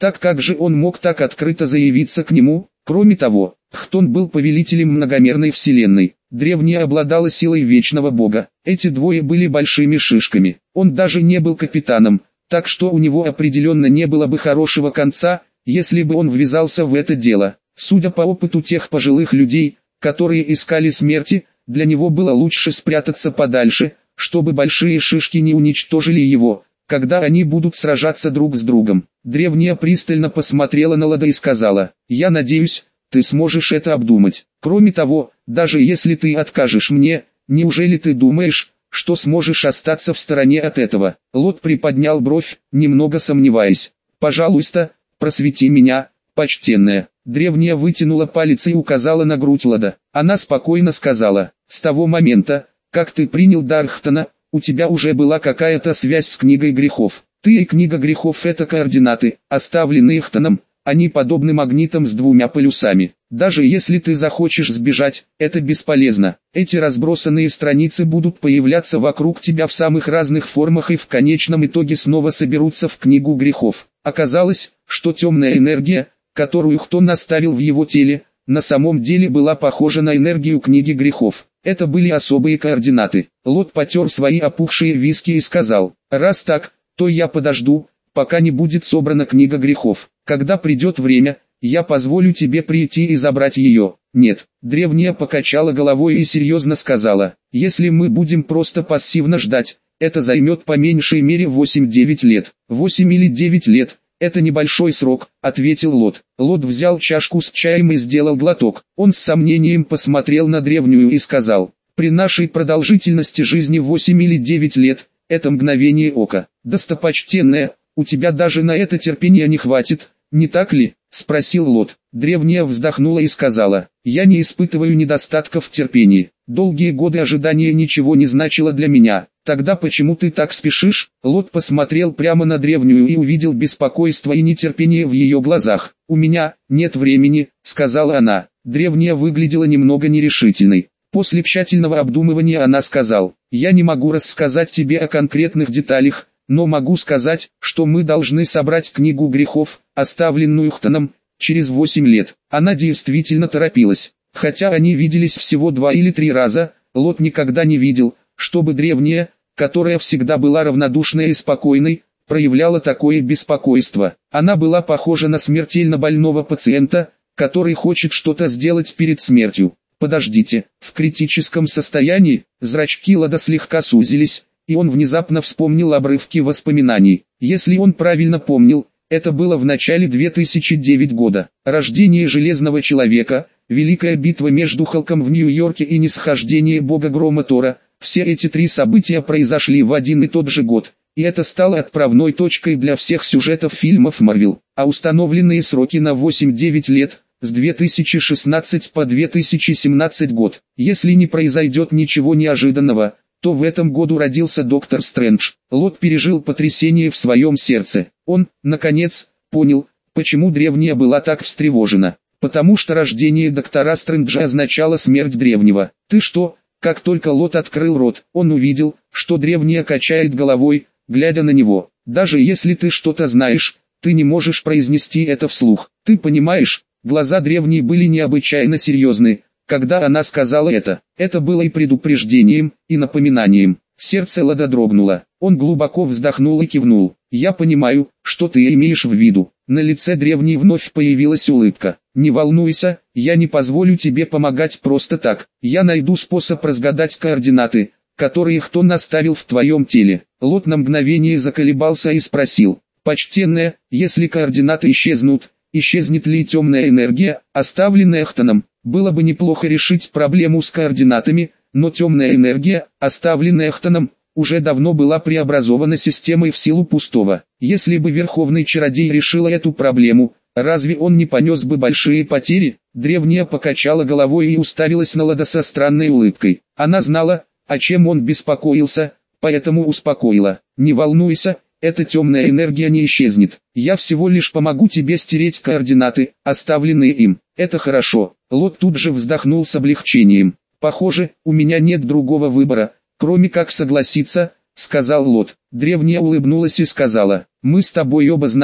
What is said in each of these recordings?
Так как же он мог так открыто заявиться к нему? Кроме того, Хтон был повелителем многомерной вселенной. Древняя обладала силой вечного бога. Эти двое были большими шишками. Он даже не был капитаном, так что у него определенно не было бы хорошего конца, если бы он ввязался в это дело. Судя по опыту тех пожилых людей, которые искали смерти, для него было лучше спрятаться подальше, чтобы большие шишки не уничтожили его, когда они будут сражаться друг с другом. Древняя пристально посмотрела на Лода и сказала: «Я надеюсь, ты сможешь это обдумать. Кроме того, даже если ты откажешь мне, неужели ты думаешь, что сможешь остаться в стороне от этого?» Лод приподнял бровь, немного сомневаясь. «Пожалуйста, просвети меня, почтенная». Древняя вытянула палец и указала на грудь Лода. Она спокойно сказала: «С того момента, как ты принял дар Хтона, у тебя уже была какая-то связь с книгой грехов. Ты и книга грехов — это координаты, оставленные Хтоном, они подобны магнитам с двумя полюсами. Даже если ты захочешь сбежать, это бесполезно. Эти разбросанные страницы будут появляться вокруг тебя в самых разных формах и в конечном итоге снова соберутся в книгу грехов». Оказалось, что темная энергия, которую Хтон оставил в его теле, на самом деле была похожа на энергию книги грехов. Это были особые координаты. Лот потер свои опухшие виски и сказал: «Раз так, то я подожду, пока не будет собрана книга грехов. Когда придет время, я позволю тебе прийти и забрать ее». «Нет». Древняя покачала головой и серьезно сказала: «Если мы будем просто пассивно ждать, это займет по меньшей мере 8-9 лет». 8 или 9 лет. «Это небольшой срок», — ответил Лот. Лот взял чашку с чаем и сделал глоток. Он с сомнением посмотрел на древнюю и сказал: «При нашей продолжительности жизни 8 или 9 лет, это мгновение ока. Достопочтенная, у тебя даже на это терпения не хватит, не так ли?» — спросил Лот. Древняя вздохнула и сказала: «Я не испытываю недостатка в терпении. Долгие годы ожидания ничего не значило для меня. Тогда почему ты так спешишь?» Лот посмотрел прямо на древнюю и увидел беспокойство и нетерпение в ее глазах. «У меня нет времени», — сказала она. Древняя выглядела немного нерешительной. После тщательного обдумывания она сказала: «Я не могу рассказать тебе о конкретных деталях, но могу сказать, что мы должны собрать книгу грехов, оставленную Хтоном, через 8 лет». Она действительно торопилась. Хотя они виделись всего 2 или 3 раза, Лот никогда не видел, чтобы древняя, которая всегда была равнодушной и спокойной, проявляла такое беспокойство. Она была похожа на смертельно больного пациента, который хочет что-то сделать перед смертью. «Подождите, в критическом состоянии?» Зрачки Лода слегка сузились, и он внезапно вспомнил обрывки воспоминаний. Если он правильно помнил, это было в начале 2009 года. Рождение Железного Человека, Великая битва между Халком в Нью-Йорке и нисхождение Бога Грома Тора — все эти 3 события произошли в один и тот же год, и это стало отправной точкой для всех сюжетов фильмов Marvel, а установленные сроки на 8-9 лет, с 2016 по 2017 год. Если не произойдет ничего неожиданного, то в этом году родился Доктор Стрэндж. Лот пережил потрясение в своем сердце. Он, наконец, понял, почему древняя была так встревожена. Потому что рождение Доктора Стрэнджа означало смерть древнего. «Ты что?» Как только Лот открыл рот, он увидел, что древняя качает головой, глядя на него. «Даже если ты что-то знаешь, ты не можешь произнести это вслух. Ты понимаешь?» Глаза древней были необычайно серьезны, когда она сказала это. Это было и предупреждением, и напоминанием. Сердце Лода дрогнуло. Он глубоко вздохнул и кивнул. «Я понимаю, что ты имеешь в виду». На лице древней вновь появилась улыбка. «Не волнуйся, я не позволю тебе помогать просто так. Я найду способ разгадать координаты, которые Хтон оставил в твоем теле». Лот на мгновение заколебался и спросил: «Почтенная, если координаты исчезнут, исчезнет ли темная энергия, оставленная Хтоном?» Было бы неплохо решить проблему с координатами, но темная энергия, оставленная Хтоном, уже давно была преобразована системой в силу пустого. Если бы Верховный Чародей решил эту проблему, разве он не понес бы большие потери? Древняя покачала головой и уставилась на Лода со странной улыбкой. Она знала, о чем он беспокоился, поэтому успокоила. «Не волнуйся, эта темная энергия не исчезнет. Я всего лишь помогу тебе стереть координаты, оставленные им». «Это хорошо». Лот тут же вздохнул с облегчением. «Похоже, у меня нет другого выбора, кроме как согласиться», — сказал Лот. Древняя улыбнулась и сказала: «Мы с тобой оба знаем,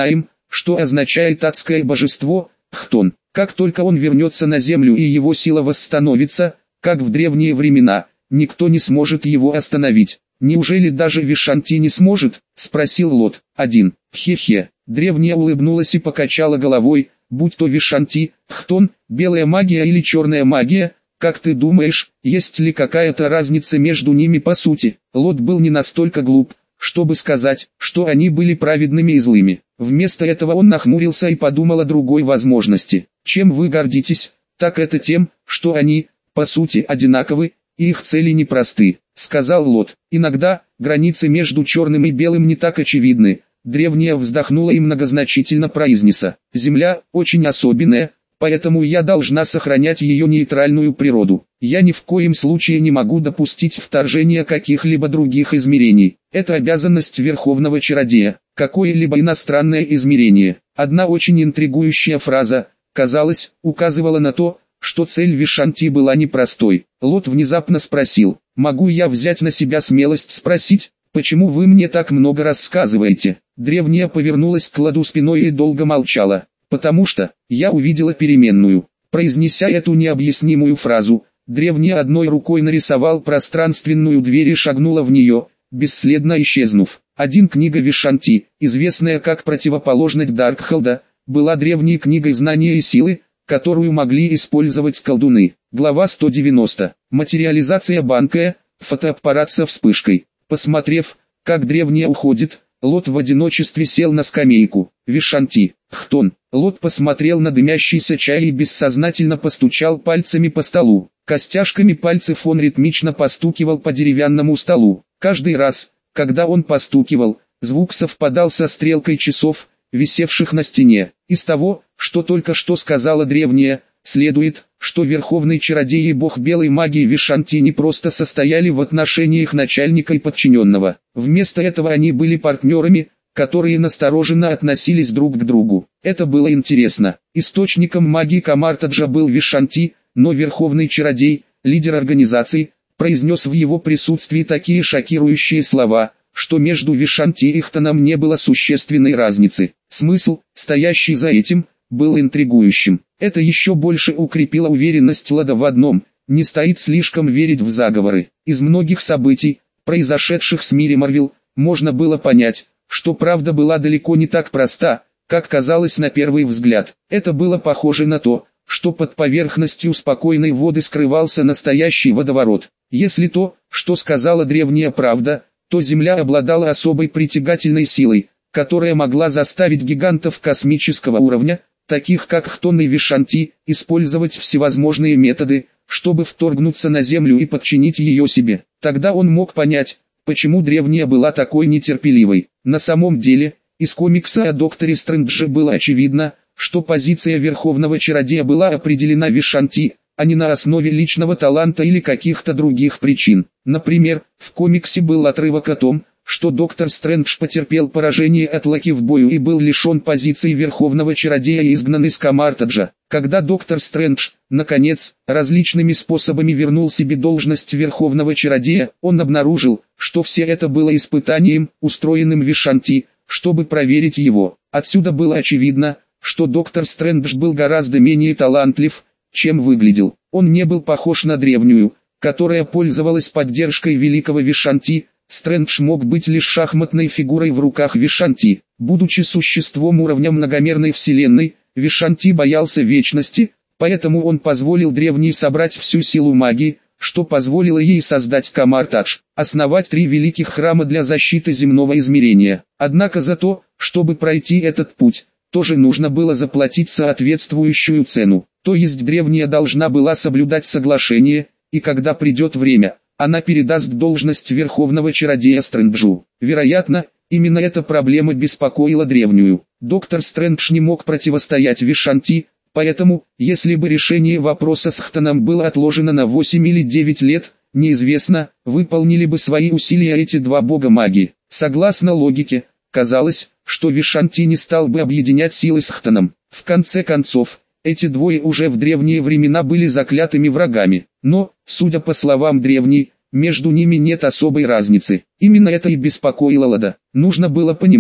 что означает адское божество, Хтон. Как только он вернется на землю и его сила восстановится, как в древние времена, никто не сможет его остановить. «Неужели даже Вишанти не сможет?» – спросил Лот. «Один. Хе-хе». Древняя улыбнулась и покачала головой, будь то Вишанти, Хтон, белая магия или черная магия, как ты думаешь, есть ли какая-то разница между ними по сути? Лот был не настолько глуп, чтобы сказать, что они были праведными и злыми. Вместо этого он нахмурился и подумал о другой возможности. Чем вы гордитесь, так это тем, что они, по сути, одинаковы, и их цели непросты, сказал Лот. Иногда, границы между черным и белым не так очевидны. Древняя вздохнула и многозначительно произнесла: «Земля очень особенная, поэтому я должна сохранять ее нейтральную природу. Я ни в коем случае не могу допустить вторжения каких-либо других измерений. Это обязанность Верховного Чародея. Какое-либо иностранное измерение». Одна очень интригующая фраза, казалось, указывала на то, что цель Вишанти была непростой. Лот внезапно спросил: «Могу я взять на себя смелость спросить, почему вы мне так много рассказываете?» Древняя повернулась к Ладу спиной и долго молчала. «Потому что, я увидела переменную». Произнеся эту необъяснимую фразу, древняя одной рукой нарисовал пространственную дверь и шагнула в нее, бесследно исчезнув. Книга Вишанти, известная как противоположность Даркхолда, была древней книгой знания и силы, которую могли использовать колдуны. Глава 190. Материализация банкая, фотоаппарат со вспышкой. Посмотрев, как древняя уходит, Лот в одиночестве сел на скамейку. Вишанти, Хтон. Лот посмотрел на дымящийся чай и бессознательно постучал пальцами по столу. Костяшками пальцев он ритмично постукивал по деревянному столу. Каждый раз, когда он постукивал, звук совпадал со стрелкой часов, висевших на стене. Из того, что только что сказала древняя, следует, что верховный чародей и бог белой магии Вишанти не просто состояли в отношениях начальника и подчиненного. Вместо этого они были партнерами, которые настороженно относились друг к другу. Это было интересно. Источником магии Камартаджа был Вишанти, но верховный чародей, лидер организации, произнес в его присутствии такие шокирующие слова, что между Вишанти и Хтоном не было существенной разницы. Смысл, стоящий за этим, был интригующим. Это еще больше укрепило уверенность Лада в одном: не стоит слишком верить в заговоры. Из многих событий, произошедших с мире Марвел, можно было понять, что правда была далеко не так проста, как казалось на первый взгляд. Это было похоже на то, что под поверхностью спокойной воды скрывался настоящий водоворот. Если то, что сказала древняя, правда, то Земля обладала особой притягательной силой, которая могла заставить гигантов космического уровня, таких как Хтон и Вишанти, использовать всевозможные методы, чтобы вторгнуться на Землю и подчинить ее себе. Тогда он мог понять, почему древняя была такой нетерпеливой. На самом деле, из комикса о Докторе Стрэндже было очевидно, что позиция Верховного Чародея была определена Вишанти, а не на основе личного таланта или каких-то других причин. Например, в комиксе был отрывок о том, что Доктор Стрэндж потерпел поражение от Локи в бою и был лишен позиции Верховного Чародея и изгнан из Камартаджа. Когда Доктор Стрэндж, наконец, различными способами вернул себе должность Верховного Чародея, он обнаружил, что все это было испытанием, устроенным Вишанти, чтобы проверить его. Отсюда было очевидно, что Доктор Стрэндж был гораздо менее талантлив, чем выглядел. Он не был похож на древнюю, которая пользовалась поддержкой великого Вишанти. Стрэндж мог быть лишь шахматной фигурой в руках Вишанти. Будучи существом уровня многомерной вселенной, Вишанти боялся вечности, поэтому он позволил древней собрать всю силу магии, что позволило ей создать Камартадж, основать 3 великих храма для защиты земного измерения. Однако за то, чтобы пройти этот путь, тоже нужно было заплатить соответствующую цену. То есть древняя должна была соблюдать соглашение, и когда придет время, она передаст должность Верховного Чародея Стрэнджу. Вероятно, именно эта проблема беспокоила древнюю. Доктор Стрэндж не мог противостоять Вишанти, поэтому, если бы решение вопроса с Хтоном было отложено на 8 или 9 лет, неизвестно, выполнили бы свои усилия эти два бога магии. Согласно логике, казалось, что Вишанти не стал бы объединять силы с Хтоном. В конце концов, эти двое уже в древние времена были заклятыми врагами. Но, судя по словам древней, между ними нет особой разницы. Именно это и беспокоило Лада. Нужно было понимать,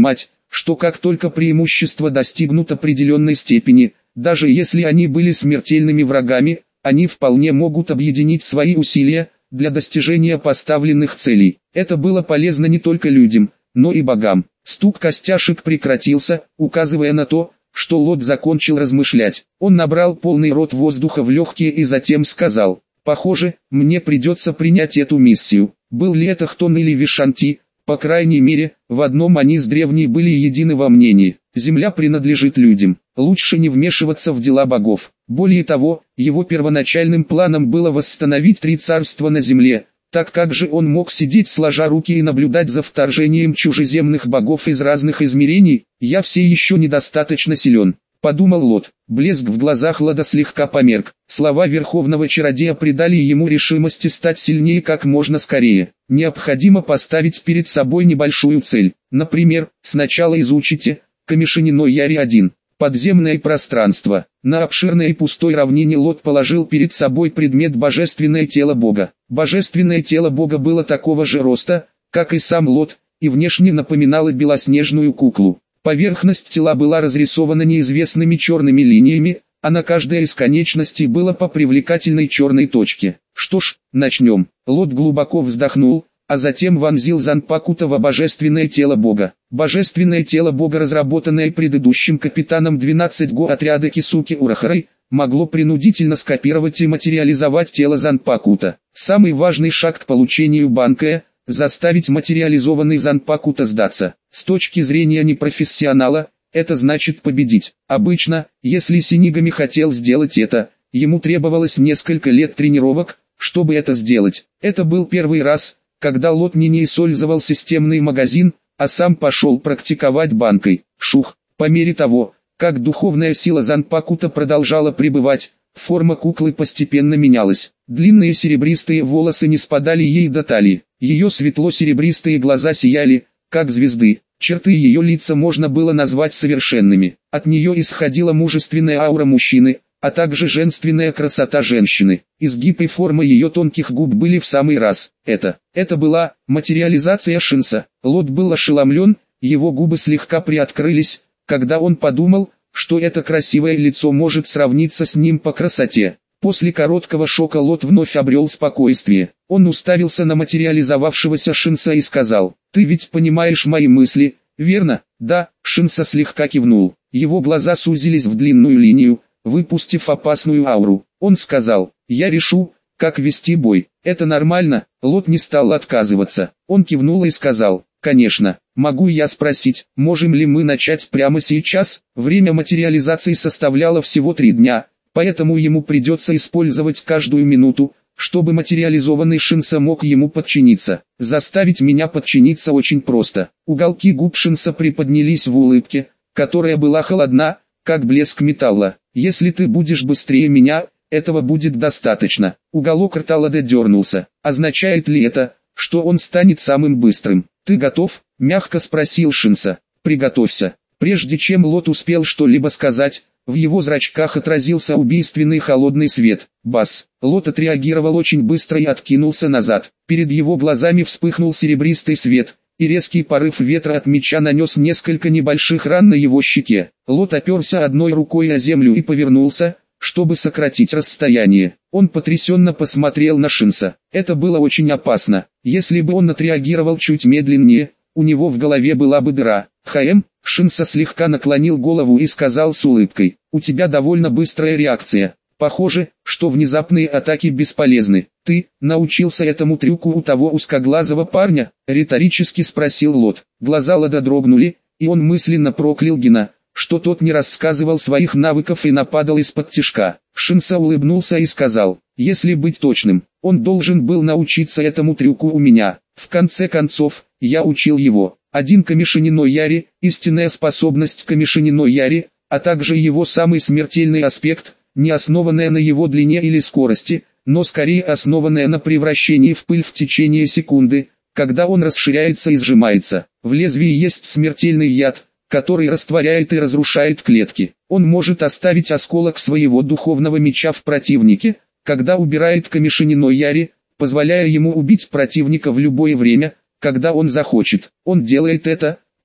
что как только преимущество достигнут определенной степени, даже если они были смертельными врагами, они вполне могут объединить свои усилия для достижения поставленных целей. Это было полезно не только людям, но и богам. Стук костяшек прекратился, указывая на то, что Лот закончил размышлять. Он набрал полный рот воздуха в легкие и затем сказал: «Похоже, мне придется принять эту миссию». Был ли это Хтон или Вишанти, по крайней мере, в одном они с древней были едины во мнении: земля принадлежит людям, лучше не вмешиваться в дела богов. Более того, его первоначальным планом было восстановить 3 царства на земле. Так как же он мог сидеть сложа руки и наблюдать за вторжением чужеземных богов из разных измерений? «Я все еще недостаточно силен», — подумал Лот. Блеск в глазах Лода слегка померк. Слова Верховного Чародея придали ему решимости стать сильнее как можно скорее. Необходимо поставить перед собой небольшую цель. Например, сначала изучите Камишини но Яри-1. Подземное пространство. На обширной и пустой равнине Лот положил перед собой предмет божественное тело Бога. Божественное тело Бога было такого же роста, как и сам Лот, и внешне напоминало белоснежную куклу. Поверхность тела была разрисована неизвестными черными линиями, а на каждой из конечностей было по привлекательной черной точке. Что ж, начнем. Лот глубоко вздохнул, а затем вонзил Занпакута в божественное тело Бога. Божественное тело Бога, разработанное предыдущим капитаном 12-го отряда Кисуки Урахарой, могло принудительно скопировать и материализовать тело Занпакута. Самый важный шаг к получению Банкая – заставить материализованный Занпакута сдаться. С точки зрения непрофессионала, это значит победить. Обычно, если Синигами хотел сделать это, ему требовалось несколько лет тренировок, чтобы это сделать. Это был первый раз, когда Лот не использовал системный магазин, а сам пошел практиковать банкой. Шух. По мере того, как духовная сила Занпакута продолжала пребывать, форма куклы постепенно менялась. Длинные серебристые волосы не спадали ей до талии. Ее светло-серебристые глаза сияли, как звезды. Черты ее лица можно было назвать совершенными. От нее исходила мужественная аура мужчины, а также женственная красота женщины. Изгиб и форма ее тонких губ были в самый раз. Это была материализация Шинса. Лот был ошеломлен, его губы слегка приоткрылись, когда он подумал, что это красивое лицо может сравниться с ним по красоте. После короткого шока Лот вновь обрел спокойствие. Он уставился на материализовавшегося Шинса и сказал: «Ты ведь понимаешь мои мысли, верно?» «Да», Шинса слегка кивнул. Его глаза сузились в длинную линию, выпустив опасную ауру. Он сказал: «Я решу, как вести бой. Это нормально?» Лот не стал отказываться. Он кивнул и сказал: «Конечно. Могу я спросить, можем ли мы начать прямо сейчас?» Время материализации составляло всего 3 дня, поэтому ему придется использовать каждую минуту, чтобы материализованный Шинса мог ему подчиниться. Заставить меня подчиниться очень просто. Уголки губ Шинса приподнялись в улыбке, которая была холодна, как блеск металла. «Если ты будешь быстрее меня, этого будет достаточно». Уголок рта Лода дернулся. «Означает ли это, что он станет самым быстрым?» «Ты готов?» – мягко спросил Шинса. «Приготовься». Прежде чем Лот успел что-либо сказать, в его зрачках отразился убийственный холодный свет. Бас. Лот отреагировал очень быстро и откинулся назад. Перед его глазами вспыхнул серебристый свет, и резкий порыв ветра от меча нанес несколько небольших ран на его щеке. Лот оперся одной рукой о землю и повернулся, чтобы сократить расстояние. Он потрясенно посмотрел на Шинса. Это было очень опасно. Если бы он отреагировал чуть медленнее, у него в голове была бы дыра. Шинса слегка наклонил голову и сказал с улыбкой: «У тебя довольно быстрая реакция. Похоже, что внезапные атаки бесполезны. Ты научился этому трюку у того узкоглазого парня?» — риторически спросил Лот. Глаза Лода дрогнули, и он мысленно проклял Гена, что тот не рассказывал своих навыков и нападал из-под тишка. Шинса улыбнулся и сказал: «Если быть точным, он должен был научиться этому трюку у меня. В конце концов, я учил его». Один Камишини но Яри, истинная способность Камишини но Яри, а также его самый смертельный аспект, не основанная на его длине или скорости, но скорее основанная на превращении в пыль в течение секунды, когда он расширяется и сжимается. В лезвии есть смертельный яд, который растворяет и разрушает клетки. Он может оставить осколок своего духовного меча в противнике, когда убирает Камишини но Яри, позволяя ему убить противника в любое время, когда он захочет. Он делает это,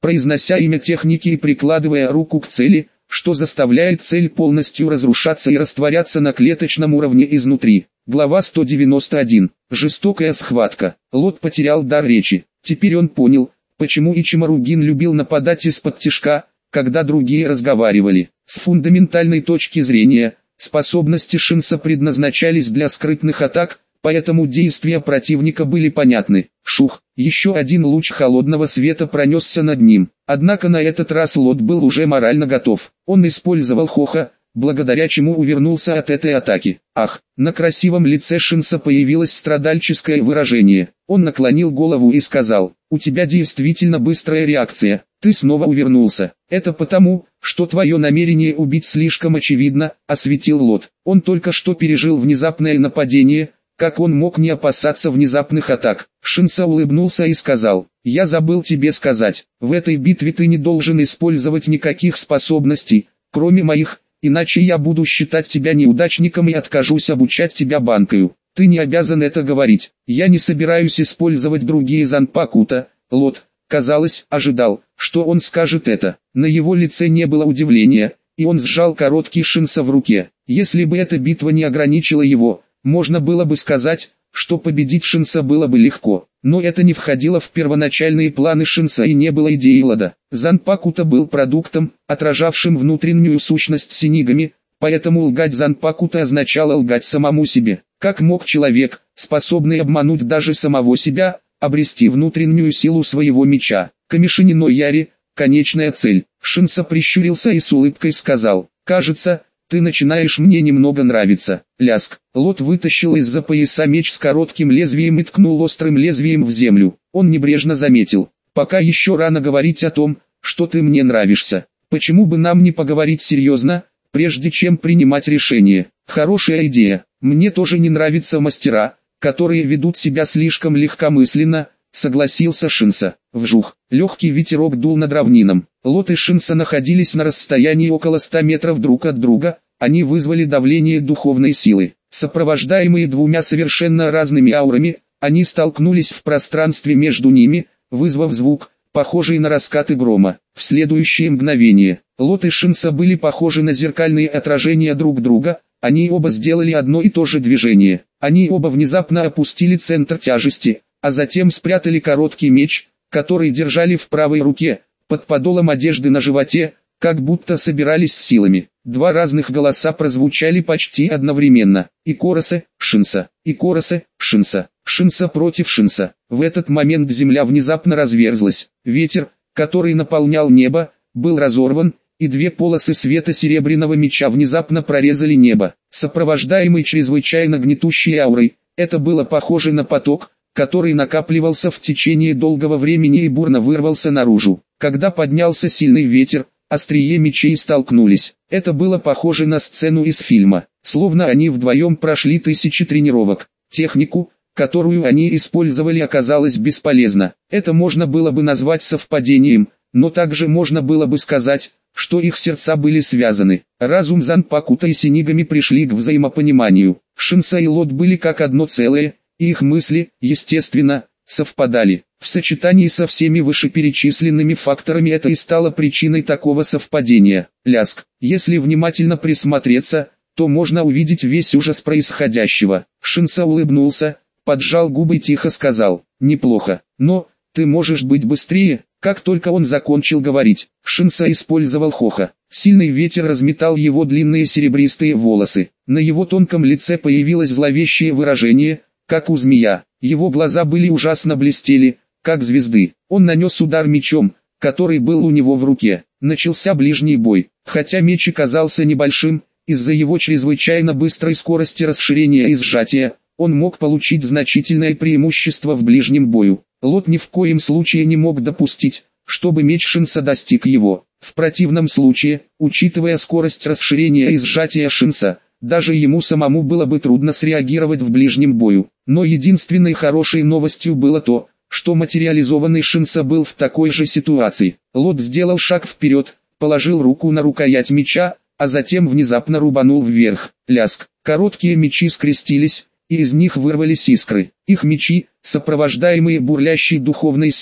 произнося имя техники и прикладывая руку к цели, что заставляет цель полностью разрушаться и растворяться на клеточном уровне изнутри. Глава 191. Жестокая схватка. Лот потерял дар речи. Теперь он понял, почему Ичимаругин любил нападать из-под тишка, когда другие разговаривали. С фундаментальной точки зрения, способности Шинса предназначались для скрытных атак, поэтому действия противника были понятны. Шух, еще один луч холодного света пронесся над ним. Однако на этот раз Лот был уже морально готов. Он использовал Хоха, благодаря чему увернулся от этой атаки. Ах, на красивом лице Шинса появилось страдальческое выражение. Он наклонил голову и сказал: «У тебя действительно быстрая реакция, ты снова увернулся. Это потому, что твое намерение убить слишком очевидно», — осветил Лот. Он только что пережил внезапное нападение, как он мог не опасаться внезапных атак? Шинса улыбнулся и сказал: «Я забыл тебе сказать, в этой битве ты не должен использовать никаких способностей, кроме моих, иначе я буду считать тебя неудачником и откажусь обучать тебя банкою. Ты не обязан это говорить. Я не собираюсь использовать другие Занпакута». Лот, казалось, ожидал, что он скажет это. На его лице не было удивления, и он сжал короткий Шинса в руке. Если бы эта битва не ограничила его, можно было бы сказать, что победить Шинса было бы легко, но это не входило в первоначальные планы Шинса и не было идеи Лода. Занпакута был продуктом, отражавшим внутреннюю сущность Синигами, поэтому лгать Занпакута означало лгать самому себе. Как мог человек, способный обмануть даже самого себя, обрести внутреннюю силу своего меча? Камишини но Яри, конечная цель. Шинса прищурился и с улыбкой сказал: «Кажется, ты начинаешь мне немного нравиться». Ляск. Лот вытащил из-за пояса меч с коротким лезвием и ткнул острым лезвием в землю. Он небрежно заметил: «Пока еще рано говорить о том, что ты мне нравишься. Почему бы нам не поговорить серьезно, прежде чем принимать решение?» «Хорошая идея. Мне тоже не нравятся мастера, которые ведут себя слишком легкомысленно», — согласился Шинса. Вжух. Легкий ветерок дул над равнином. Лот и Шинса находились на расстоянии около 100 метров друг от друга. Они вызвали давление духовной силы. Сопровождаемые двумя совершенно разными аурами, они столкнулись в пространстве между ними, вызвав звук, похожий на раскаты грома. В следующее мгновение, Лот и Шинса были похожи на зеркальные отражения друг друга. Они оба сделали одно и то же движение. Они оба внезапно опустили центр тяжести, а затем спрятали короткий меч, который держали в правой руке, под подолом одежды на животе, как будто собирались с силами. Два разных голоса прозвучали почти одновременно. Икоросе, Шинса. Икоросе, Шинса. Шинса против Шинса. В этот момент земля внезапно разверзлась. Ветер, который наполнял небо, был разорван, и две полосы света серебряного меча внезапно прорезали небо. Сопровождаемый чрезвычайно гнетущей аурой, это было похоже на поток, который накапливался в течение долгого времени и бурно вырвался наружу. Когда поднялся сильный ветер, острие мечей столкнулись. Это было похоже на сцену из фильма, словно они вдвоем прошли тысячи тренировок. Технику, которую они использовали, оказалась бесполезна. Это можно было бы назвать совпадением, но также можно было бы сказать, что их сердца были связаны. Разум Занпакута и Синигами пришли к взаимопониманию. Шинса и Лот были как одно целое, и их мысли, естественно, совпадали. В сочетании со всеми вышеперечисленными факторами это и стало причиной такого совпадения. Ляск. Если внимательно присмотреться, то можно увидеть весь ужас происходящего. Шинса улыбнулся, поджал губы и тихо сказал: «Неплохо, но ты можешь быть быстрее». Как только он закончил говорить, Шинса использовал Хоха. Сильный ветер разметал его длинные серебристые волосы. На его тонком лице появилось зловещее выражение, как у змея. Его глаза были ужасно блестели, как звезды. Он нанес удар мечом, который был у него в руке. Начался ближний бой. Хотя меч казался небольшим, из-за его чрезвычайно быстрой скорости расширения и сжатия, он мог получить значительное преимущество в ближнем бою. Лот ни в коем случае не мог допустить, чтобы меч Шинса достиг его. В противном случае, учитывая скорость расширения и сжатия Шинса, даже ему самому было бы трудно среагировать в ближнем бою. Но единственной хорошей новостью было то, что материализованный Шинса был в такой же ситуации. Лот сделал шаг вперед, положил руку на рукоять меча, а затем внезапно рубанул вверх. Ляск. Короткие мечи скрестились, и из них вырвались искры. Их мечи, сопровождаемые бурлящей духовной силой,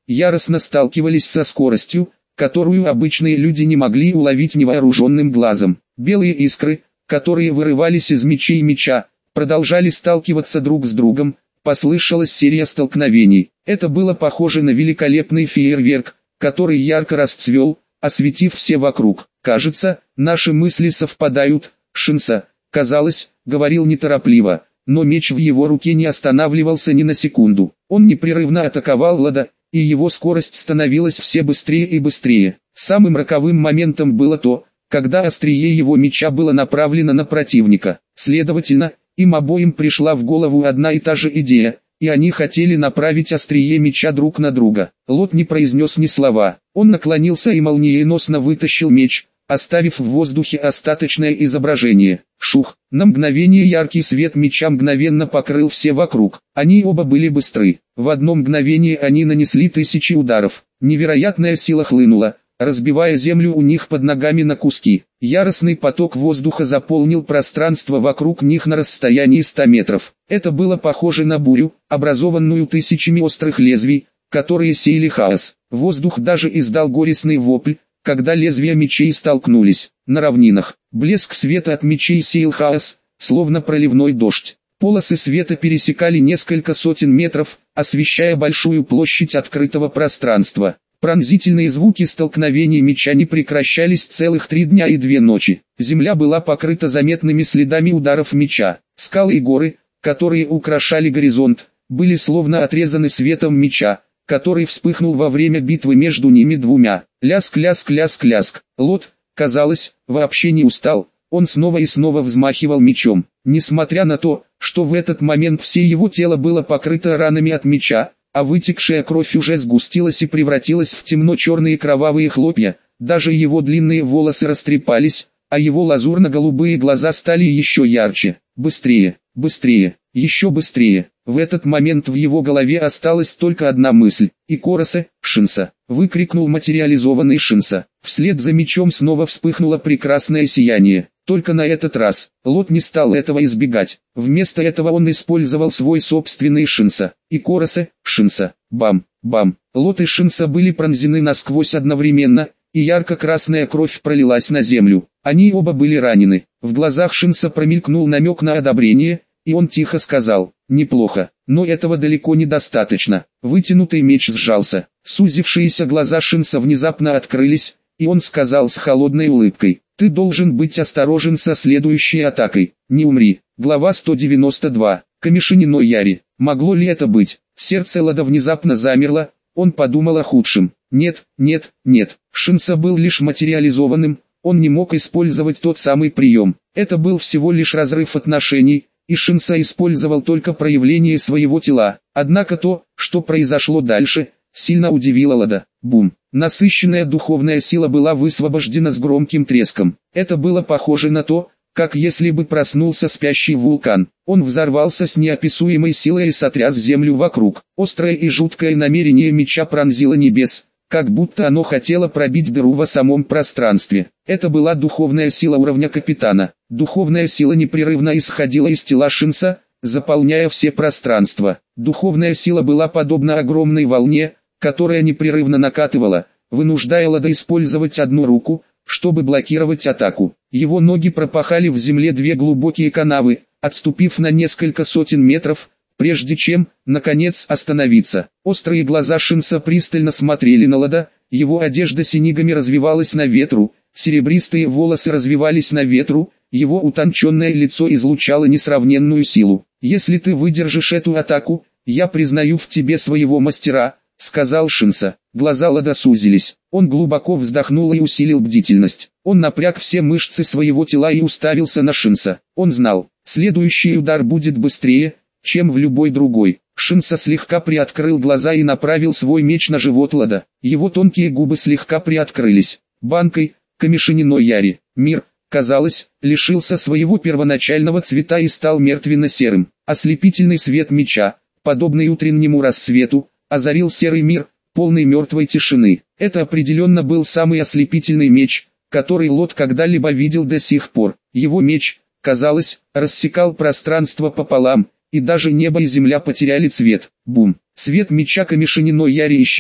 яростно сталкивались со скоростью, которую обычные люди не могли уловить невооруженным глазом. Белые искры, которые вырывались из мечей меча, продолжали сталкиваться друг с другом, послышалась серия столкновений. Это было похоже на великолепный фейерверк, который ярко расцвел, осветив все вокруг. «Кажется, наши мысли совпадают», Шинса, казалось, говорил неторопливо, но меч в его руке не останавливался ни на секунду. Он непрерывно атаковал Лада, и его скорость становилась все быстрее и быстрее. Самым роковым моментом было то, когда острие его меча было направлено на противника. Следовательно, им обоим пришла в голову одна и та же идея, и они хотели направить острие меча друг на друга. Лот не произнес ни слова. Он наклонился и молниеносно вытащил меч, оставив в воздухе остаточное изображение. Шух! На мгновение яркий свет меча мгновенно покрыл все вокруг. Они оба были быстры. В одно мгновение они нанесли 1000 ударов. Невероятная сила хлынула, разбивая землю у них под ногами на куски. Яростный поток воздуха заполнил пространство вокруг них на расстоянии 100 метров. Это было похоже на бурю, образованную тысячами острых лезвий, которые сеяли хаос. Воздух даже издал горестный вопль, когда лезвия мечей столкнулись. На равнинах, блеск света от мечей сеял хаос, словно проливной дождь. Полосы света пересекали несколько сотен метров, освещая большую площадь открытого пространства. Пронзительные звуки столкновений меча не прекращались целых 3 дня и 2 ночи. Земля была покрыта заметными следами ударов меча. Скалы и горы, которые украшали горизонт, были словно отрезаны светом меча, который вспыхнул во время битвы между ними двумя. Ляск, ляск, ляск, ляск. Лот, казалось, вообще не устал. Он снова и снова взмахивал мечом. Несмотря на то, что в этот момент все его тело было покрыто ранами от меча, а вытекшая кровь уже сгустилась и превратилась в темно-черные кровавые хлопья, даже его длинные волосы растрепались, а его лазурно-голубые глаза стали еще ярче. Быстрее, быстрее, еще быстрее. В этот момент в его голове осталась только одна мысль. «Икоросе, Шинса!» — выкрикнул материализованный Шинса. Вслед за мечом снова вспыхнуло прекрасное сияние. Только на этот раз Лот не стал этого избегать. Вместо этого он использовал свой собственный Шинса. «Икоросе, Шинса!» Бам, бам. Лот и Шинса были пронзены насквозь одновременно, и ярко-красная кровь пролилась на землю. Они оба были ранены. В глазах Шинса промелькнул намек на одобрение, и он тихо сказал: «Неплохо, но этого далеко недостаточно». Вытянутый меч сжался. Сузившиеся глаза Шинса внезапно открылись, и он сказал с холодной улыбкой: «Ты должен быть осторожен со следующей атакой. Не умри». Глава 192. Камишини но Яри. Могло ли это быть? Сердце Лада внезапно замерло, он подумал о худшем. Нет, нет, нет. Шинса был лишь материализованным, он не мог использовать тот самый прием. Это был всего лишь разрыв отношений, и Шинса использовал только проявление своего тела. Однако то, что произошло дальше, сильно удивило Лада. Бум! Насыщенная духовная сила была высвобождена с громким треском. Это было похоже на то, как если бы проснулся спящий вулкан. Он взорвался с неописуемой силой и сотряс землю вокруг. Острое и жуткое намерение меча пронзило небес, как будто оно хотело пробить дыру во самом пространстве. Это была духовная сила уровня капитана. Духовная сила непрерывно исходила из тела Шинса, заполняя все пространства. Духовная сила была подобна огромной волне, которая непрерывно накатывала, вынуждая Лада использовать одну руку, чтобы блокировать атаку. Его ноги пропахали в земле 2 глубокие канавы, отступив на несколько сотен метров, прежде чем, наконец, остановиться. Острые глаза Шинса пристально смотрели на Лада, его одежда синигами развивалась на ветру, серебристые волосы развивались на ветру, его утонченное лицо излучало несравненную силу. «Если ты выдержишь эту атаку, я признаю в тебе своего мастера», — сказал Шинса. Глаза Лада сузились. Он глубоко вздохнул и усилил бдительность. Он напряг все мышцы своего тела и уставился на Шинса. Он знал, следующий удар будет быстрее, чем в любой другой. Шинса слегка приоткрыл глаза и направил свой меч на живот Лада. Его тонкие губы слегка приоткрылись. Банкой, Камишини но Яри. Мир, казалось, лишился своего первоначального цвета и стал мертвенно-серым. Ослепительный свет меча, подобный утреннему рассвету, озарил серый мир, полный мертвой тишины. Это определенно был самый ослепительный меч, который Лот когда-либо видел до сих пор. Его меч, казалось, рассекал пространство пополам, и даже небо и земля потеряли цвет. Бум! Свет меча Камишини но Яри исчез,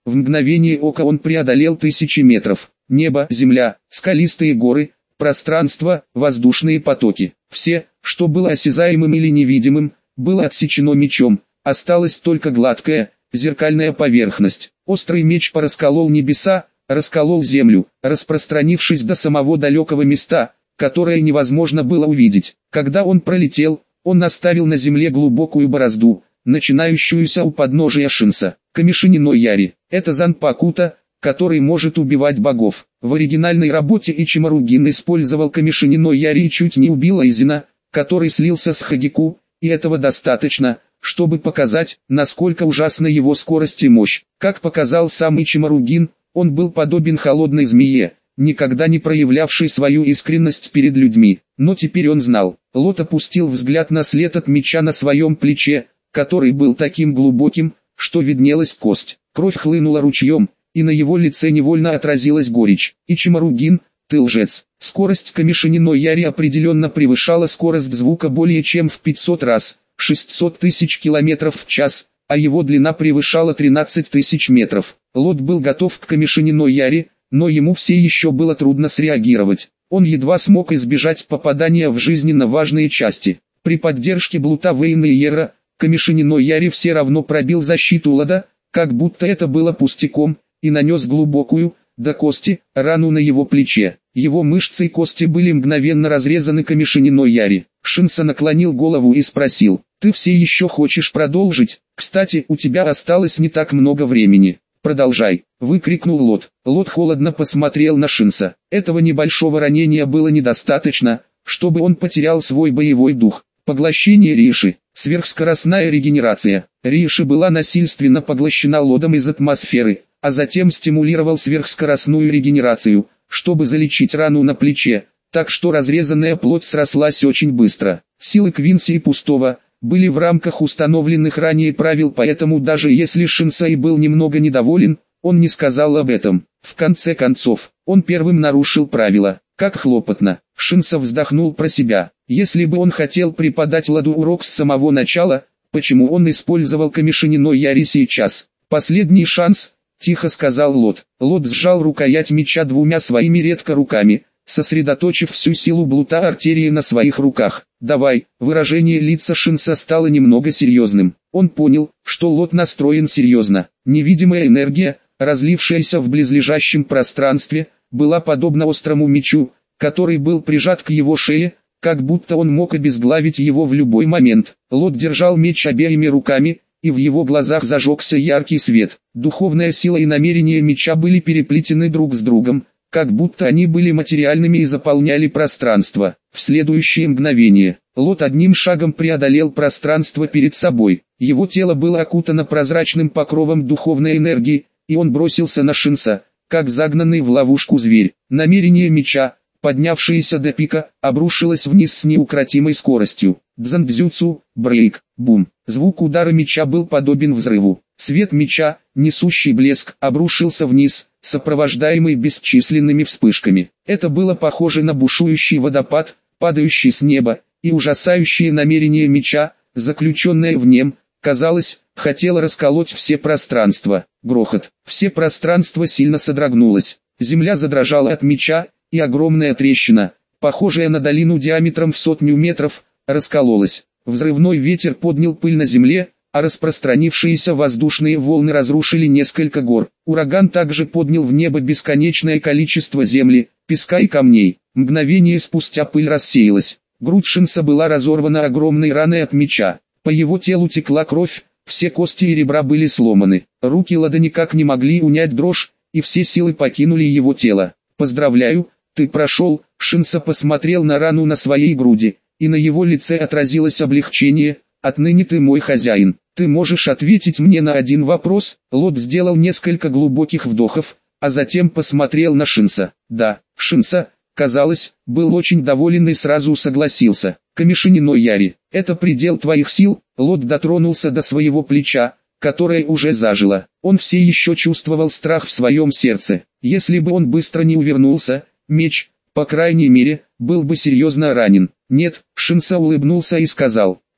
В мгновение ока он преодолел тысячи метров. Небо, земля, скалистые горы, пространство, воздушные потоки. Все, что было осязаемым или невидимым, было отсечено мечом. Осталась только гладкая, зеркальная поверхность. Острый меч порасколол небеса, расколол землю, распространившись до самого далекого места, которое невозможно было увидеть. Когда он пролетел, он оставил на земле глубокую борозду, начинающуюся у подножия Шинса. Камишинино Яри – это Занпакута, который может убивать богов. В оригинальной работе Ичимаругин использовал Камишинино Яри и чуть не убил Айзена, который слился с Хагику, и этого достаточно, чтобы показать, насколько ужасна его скорость и мощь. Как показал сам Ичимаругин, он был подобен холодной змее, никогда не проявлявшей свою искренность перед людьми. Но теперь он знал. Лот опустил взгляд на след от меча на своем плече, который был таким глубоким, что виднелась кость. Кровь хлынула ручьем, и на его лице невольно отразилась горечь. Ичимаругин, ты лжец. Скорость Камишинино Яри определенно превышала скорость звука более чем в 500 раз, 600 тысяч километров в час, а его длина превышала 13 тысяч метров. Лот был готов к Камишинино Яри, но ему все еще было трудно среагировать. Он едва смог избежать попадания в жизненно важные части. При поддержке Блута Вейна и Ера, Камишинино Яри все равно пробил защиту Лода, как будто это было пустяком, и нанес глубокую, до кости, рану на его плече. Его мышцы и кости были мгновенно разрезаны Камишинино Яри. Шинса наклонил голову и спросил: «Ты все еще хочешь продолжить? Кстати, у тебя осталось не так много времени». «Продолжай», — выкрикнул Лот. Лот холодно посмотрел на Шинса. Этого небольшого ранения было недостаточно, чтобы он потерял свой боевой дух. Поглощение Риши. Сверхскоростная регенерация. Риши была насильственно поглощена Лодом из атмосферы, а затем стимулировал сверхскоростную регенерацию, чтобы залечить рану на плече, так что разрезанная плоть срослась очень быстро. Силы Квинси и Пустого были в рамках установленных ранее правил, поэтому даже если Шинса и был немного недоволен, он не сказал об этом. В конце концов, он первым нарушил правила. Как хлопотно. Шинса вздохнул про себя. Если бы он хотел преподать Ладу урок с самого начала, почему он использовал Камишинино Яри сейчас? Последний шанс, тихо сказал Лот. Лот сжал рукоять меча двумя своими редко руками, сосредоточив всю силу Блута артерии на своих руках. «Давай». Выражение лица Шинса стало немного серьезным. Он понял, что Лот настроен серьезно. Невидимая энергия, разлившаяся в близлежащем пространстве, была подобна острому мечу, который был прижат к его шее, как будто он мог обезглавить его в любой момент. Лот держал меч обеими руками, и в его глазах зажегся яркий свет. Духовная сила и намерения меча были переплетены друг с другом, как будто они были материальными и заполняли пространство. В следующее мгновение, Лот одним шагом преодолел пространство перед собой. Его тело было окутано прозрачным покровом духовной энергии, и он бросился на Шинса, как загнанный в ловушку зверь. Намерение меча, поднявшееся до пика, обрушилось вниз с неукротимой скоростью. Дзандзюцу, брейк, бум. Звук удара меча был подобен взрыву. Свет меча, несущий блеск, обрушился вниз, сопровождаемый бесчисленными вспышками. Это было похоже на бушующий водопад, падающий с неба, и ужасающее намерение меча, заключенное в нем, казалось, хотело расколоть все пространства. Грохот. Все пространство сильно содрогнулось. Земля задрожала от меча, и огромная трещина, похожая на долину диаметром в 100 метров, раскололась. Взрывной ветер поднял пыль на земле, а распространившиеся воздушные волны разрушили несколько гор. Ураган также поднял в небо бесконечное количество земли, песка и камней. Мгновение спустя пыль рассеялась. Грудь Шинса была разорвана огромной раной от меча. По его телу текла кровь, все кости и ребра были сломаны. Руки Лода никак не могли унять дрожь, и все силы покинули его тело. «Поздравляю, ты прошел». Шинса посмотрел на рану на своей груди, и на его лице отразилось облегчение. «Отныне ты мой хозяин. Ты можешь ответить мне на один вопрос?» Лот сделал несколько глубоких вдохов, а затем посмотрел на Шинса. «Да». Шинса, казалось, был очень доволен и сразу согласился. «Камишинино Яри, это предел твоих сил?» Лот дотронулся до своего плеча, которое уже зажило. Он все еще чувствовал страх в своем сердце. Если бы он быстро не увернулся, меч, по крайней мере, был бы серьезно ранен. «Нет», Шинса улыбнулся и сказал: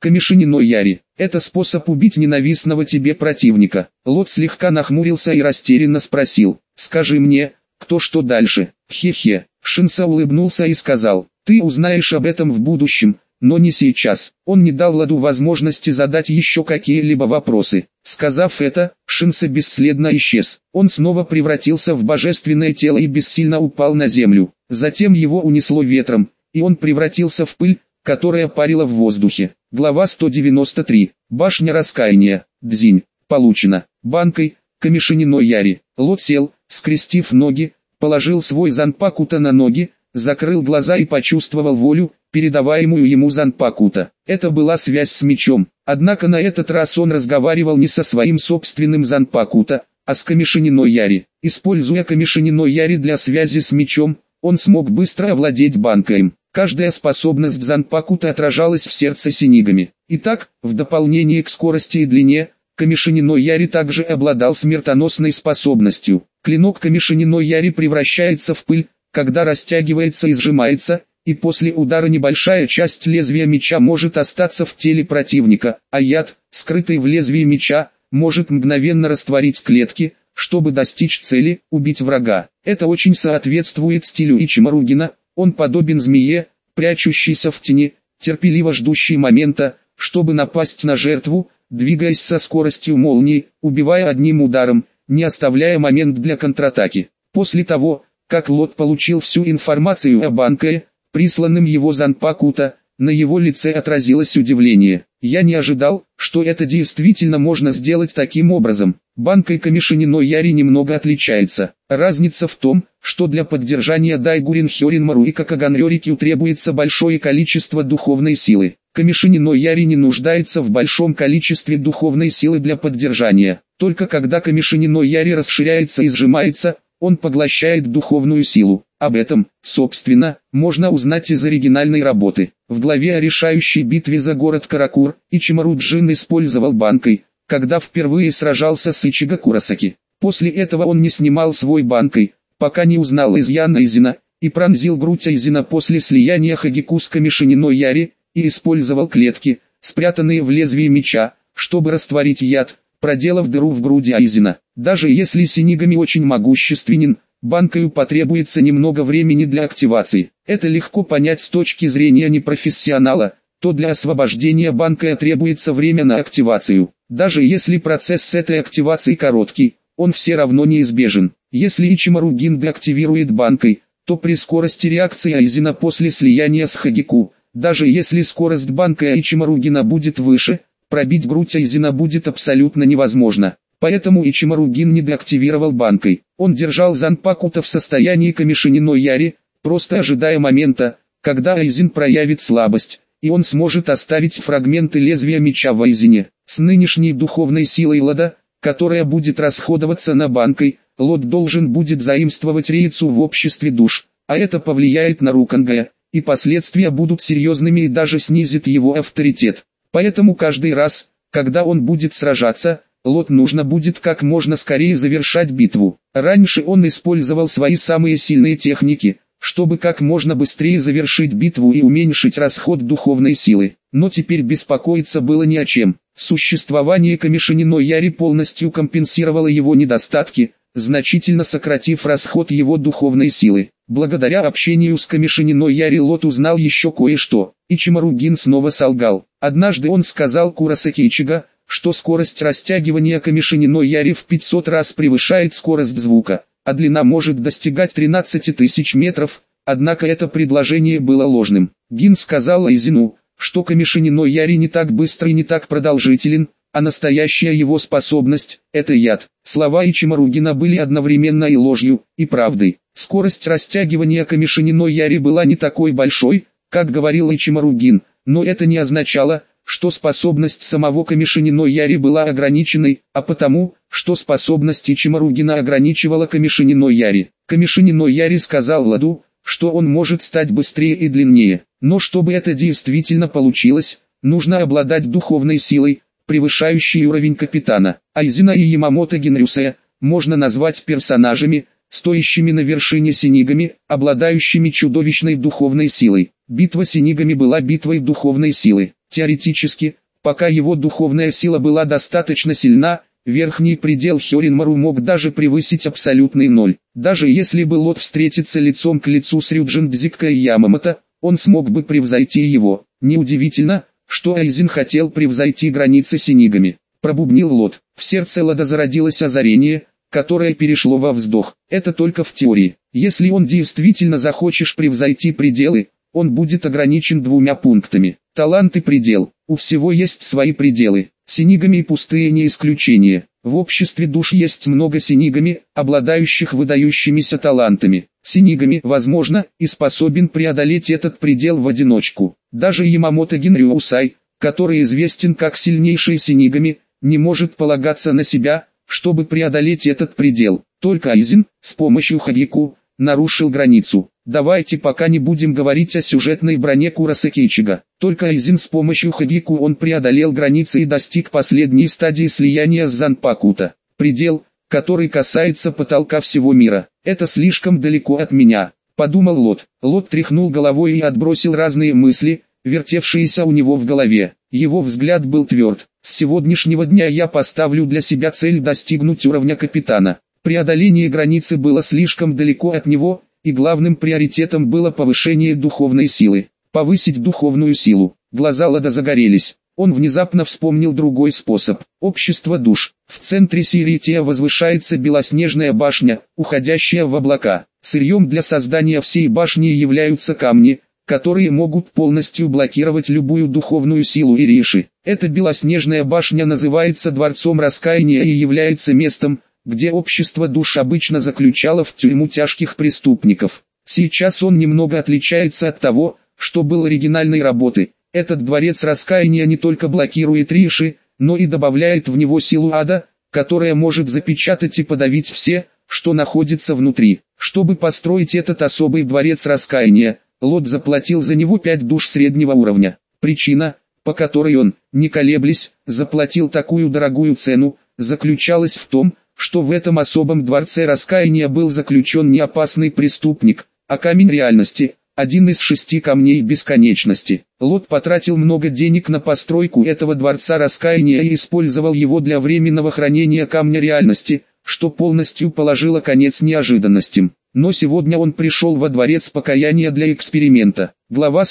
Камишини но Яри. Это способ убить ненавистного тебе противника. Лот слегка нахмурился и растерянно спросил. Скажи мне, кто что дальше? Хе-хе. Шинса улыбнулся и сказал. Ты узнаешь об этом в будущем, но не сейчас. Он не дал Ладу возможности задать еще какие-либо вопросы. Сказав это, Шинса бесследно исчез. Он снова превратился в божественное тело и бессильно упал на землю. Затем его унесло ветром, и он превратился в пыль, которая парила в воздухе. Глава 193. Башня раскаяния. Дзинь. Получено. Банкой, Камишини но Яри. Лот сел, скрестив ноги, положил свой Занпакута на ноги, закрыл глаза и почувствовал волю, передаваемую ему Занпакута. Это была связь с мечом. Однако на этот раз он разговаривал не со своим собственным Занпакута, а с Камишини но Яри. Используя Камишини но Яри для связи с мечом, он смог быстро овладеть банкаем. Каждая способность Занпакута отражалась в сердце Синигами. Итак, в дополнение к скорости и длине, Камишини но Яри также обладал смертоносной способностью. Клинок Камишини но Яри превращается в пыль, когда растягивается и сжимается, и после удара небольшая часть лезвия меча может остаться в теле противника, а яд, скрытый в лезвии меча, может мгновенно растворить клетки, чтобы достичь цели, убить врага. Это очень соответствует стилю Ичимаругина. Он подобен змее, прячущейся в тени, терпеливо ждущей момента, чтобы напасть на жертву, двигаясь со скоростью молнии, убивая одним ударом, не оставляя момент для контратаки. После того, как Лот получил всю информацию о Банкае, присланным его Занпакута, на его лице отразилось удивление. Я не ожидал, что это действительно можно сделать таким образом. Банкай Камишини но Яри немного отличается. Разница в том, что для поддержания Дайгурин Хёрин Маруика Каганрёрикю требуется большое количество духовной силы. Камишини но Яри не нуждается в большом количестве духовной силы для поддержания. Только когда Камишини но Яри расширяется и сжимается, он поглощает духовную силу. Об этом, собственно, можно узнать из оригинальной работы. В главе о решающей битве за город Каракур, Ичимару Джин использовал Банкай, когда впервые сражался с Ичиго Куросаки. После этого он не снимал свой Банкай, пока не узнал изъян Айзена, и пронзил грудь Айзена после слияния Хагику с Камишини но Яри, и использовал клетки, спрятанные в лезвии меча, чтобы растворить яд, проделав дыру в груди Айзена. Даже если Синигами очень могущественен, Банкаю потребуется немного времени для активации. Это легко понять с точки зрения непрофессионала, то для освобождения Банкая требуется время на активацию. Даже если процесс с этой активацией короткий, он все равно неизбежен. Если Ичимару Гин деактивирует Банкай, то при скорости реакции Айзена после слияния с Хагику, даже если скорость Банкая Ичимару Гина будет выше, пробить грудь Айзена будет абсолютно невозможно. Поэтому Ичимару Гин не деактивировал Банкай. Он держал Занпакута в состоянии Камишини но Яри, просто ожидая момента, когда Айзен проявит слабость, и он сможет оставить фрагменты лезвия меча в Айзене. С нынешней духовной силой Лода, которая будет расходоваться на Банкай, Лот должен будет заимствовать Рейцу в обществе душ, а это повлияет на Рукангая, и последствия будут серьезными и даже снизит его авторитет. Поэтому каждый раз, когда он будет сражаться, Лот нужно будет как можно скорее завершать битву. Раньше он использовал свои самые сильные техники, чтобы как можно быстрее завершить битву и уменьшить расход духовной силы. Но теперь беспокоиться было ни о чем. Существование Камишини но Яри полностью компенсировало его недостатки, значительно сократив расход его духовной силы. Благодаря общению с Камишини но Яри Лот узнал еще кое-что. Ичимару Гин снова солгал. Однажды он сказал Куросаки Ичиго, что скорость растягивания Камишини но Яри в 500 раз превышает скорость звука, а длина может достигать 13 тысяч метров, однако это предложение было ложным. Гин сказал Айзену, что Камишини но Яри не так быстр и не так продолжителен, а настоящая его способность – это яд. Слова Ичимару Гина были одновременно и ложью, и правдой. Скорость растягивания Камишини но Яри была не такой большой, как говорил Ичимару Гин, но это не означало, что способность самого Камишини но Яри была ограниченной, а потому, что способность Ичимару Гина ограничивала Камишини но Яри. Камишини но Яри сказал Ладу, что он может стать быстрее и длиннее, но чтобы это действительно получилось, нужно обладать духовной силой, превышающей уровень капитана. Айзена и Ямамото Генрюсе можно назвать персонажами, стоящими на вершине Синигами, обладающими чудовищной духовной силой. Битва Синигами была битвой духовной силы. Теоретически, пока его духовная сила была достаточно сильна, верхний предел Хёринмару мог даже превысить абсолютный ноль. Даже если бы Лот встретится лицом к лицу с Рюджин Бзиккой Ямамото, он смог бы превзойти его. Неудивительно, что Айзен хотел превзойти границы Синигами. Пробубнил Лот. В сердце Лода зародилось озарение, которое перешло во вздох. Это только в теории. Если он действительно захочет превзойти пределы, он будет ограничен двумя пунктами. Талант и предел. У всего есть свои пределы. Синигами и пустые не исключение. В обществе душ есть много синигами, обладающих выдающимися талантами. Синигами, возможно, и способен преодолеть этот предел в одиночку. Даже Ямамото Генрюусай, который известен как сильнейший синигами, не может полагаться на себя, чтобы преодолеть этот предел. Только Айзен, с помощью Хагику, нарушил границу. Давайте пока не будем говорить о сюжетной броне Куросаки Ичиго. Только Айзен с помощью Хагику он преодолел границы и достиг последней стадии слияния с Занпакуто. Предел, который касается потолка всего мира. Это слишком далеко от меня, подумал Лот. Лот тряхнул головой и отбросил разные мысли, вертевшиеся у него в голове. Его взгляд был тверд. С сегодняшнего дня я поставлю для себя цель достигнуть уровня капитана. Преодоление границы было слишком далеко от него, и главным приоритетом было повышение духовной силы. Повысить духовную силу. Глаза Лода загорелись. Он внезапно вспомнил другой способ. Общество душ. В центре Сирития возвышается белоснежная башня, уходящая в облака. Сырьем для создания всей башни являются камни, которые могут полностью блокировать любую духовную силу Ириши. Эта белоснежная башня называется Дворцом Раскаяния и является местом, где общество душ обычно заключало в тюрьму тяжких преступников. Сейчас он немного отличается от того, что был оригинальной работы. Этот Дворец Раскаяния не только блокирует Риши, но и добавляет в него силу ада, которая может запечатать и подавить все, что находится внутри. Чтобы построить этот особый Дворец Раскаяния, Лот заплатил за него 5 душ среднего уровня. Причина, по которой он, не колеблясь, заплатил такую дорогую цену, заключалась в том, что в этом особом Дворце Раскаяния был заключен не опасный преступник, а камень реальности, один из 6 камней бесконечности. Лот потратил много денег на постройку этого Дворца Раскаяния и использовал его для временного хранения камня реальности, что полностью положило конец неожиданностям. Но сегодня он пришел во Дворец Покаяния для эксперимента. Глава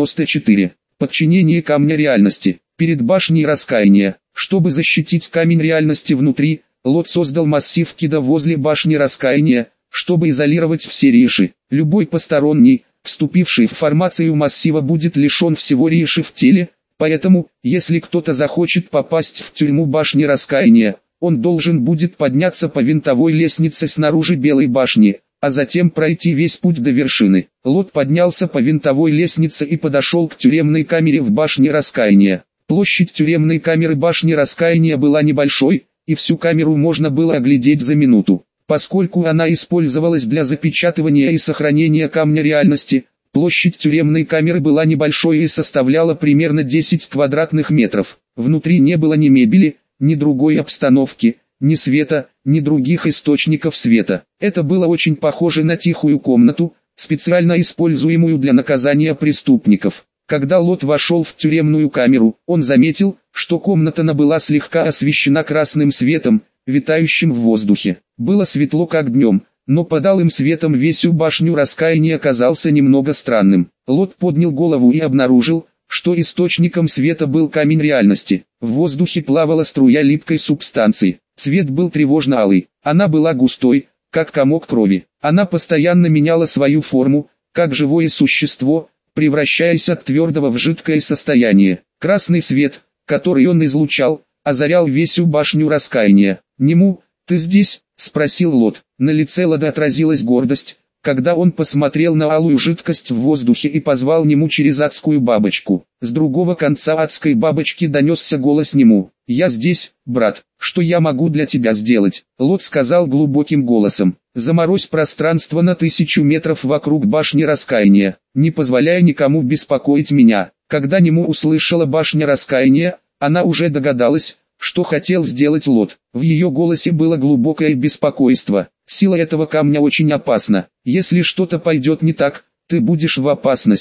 194. Подчинение камня реальности. Перед башней Раскаяния. Чтобы защитить камень реальности внутри, Лот создал массив кида возле башни Раскаяния, чтобы изолировать все риши. Любой посторонний, вступивший в формацию массива, будет лишен всего риши в теле, поэтому, если кто-то захочет попасть в тюрьму башни Раскаяния, он должен будет подняться по винтовой лестнице снаружи Белой башни, а затем пройти весь путь до вершины. Лот поднялся по винтовой лестнице и подошел к тюремной камере в башне Раскаяния. Площадь тюремной камеры башни Раскаяния была небольшой, и всю камеру можно было оглядеть за минуту. Поскольку она использовалась для запечатывания и сохранения камня реальности, площадь тюремной камеры была небольшой и составляла примерно 10 квадратных метров. Внутри не было ни мебели, ни другой обстановки, ни света, ни других источников света. Это было очень похоже на тихую комнату, специально используемую для наказания преступников. Когда Лот вошел в тюремную камеру, он заметил, что комната была слегка освещена красным светом, витающим в воздухе. Было светло как днем, но под алым светом весь у башню Раскаяния казался немного странным. Лот поднял голову и обнаружил, что источником света был камень реальности. В воздухе плавала струя липкой субстанции. Цвет был тревожно-алый. Она была густой, как комок крови. Она постоянно меняла свою форму, как живое существо, превращаясь от твердого в жидкое состояние. Красный свет, который он излучал, озарял всю башню Раскаяния. «Нему, ты здесь?» — спросил Лот. На лице Лода отразилась гордость, когда он посмотрел на алую жидкость в воздухе и позвал Нему через адскую бабочку. С другого конца адской бабочки донесся голос Нему. «Я здесь, брат, что я могу для тебя сделать?» Лот сказал глубоким голосом. «Заморозь пространство на 1000 метров вокруг башни Раскаяния, не позволяя никому беспокоить меня». Когда Нему услышала башня Раскаяния, она уже догадалась, что хотел сделать Лот. В ее голосе было глубокое беспокойство. «Сила этого камня очень опасна. Если что-то пойдет не так, ты будешь в опасности.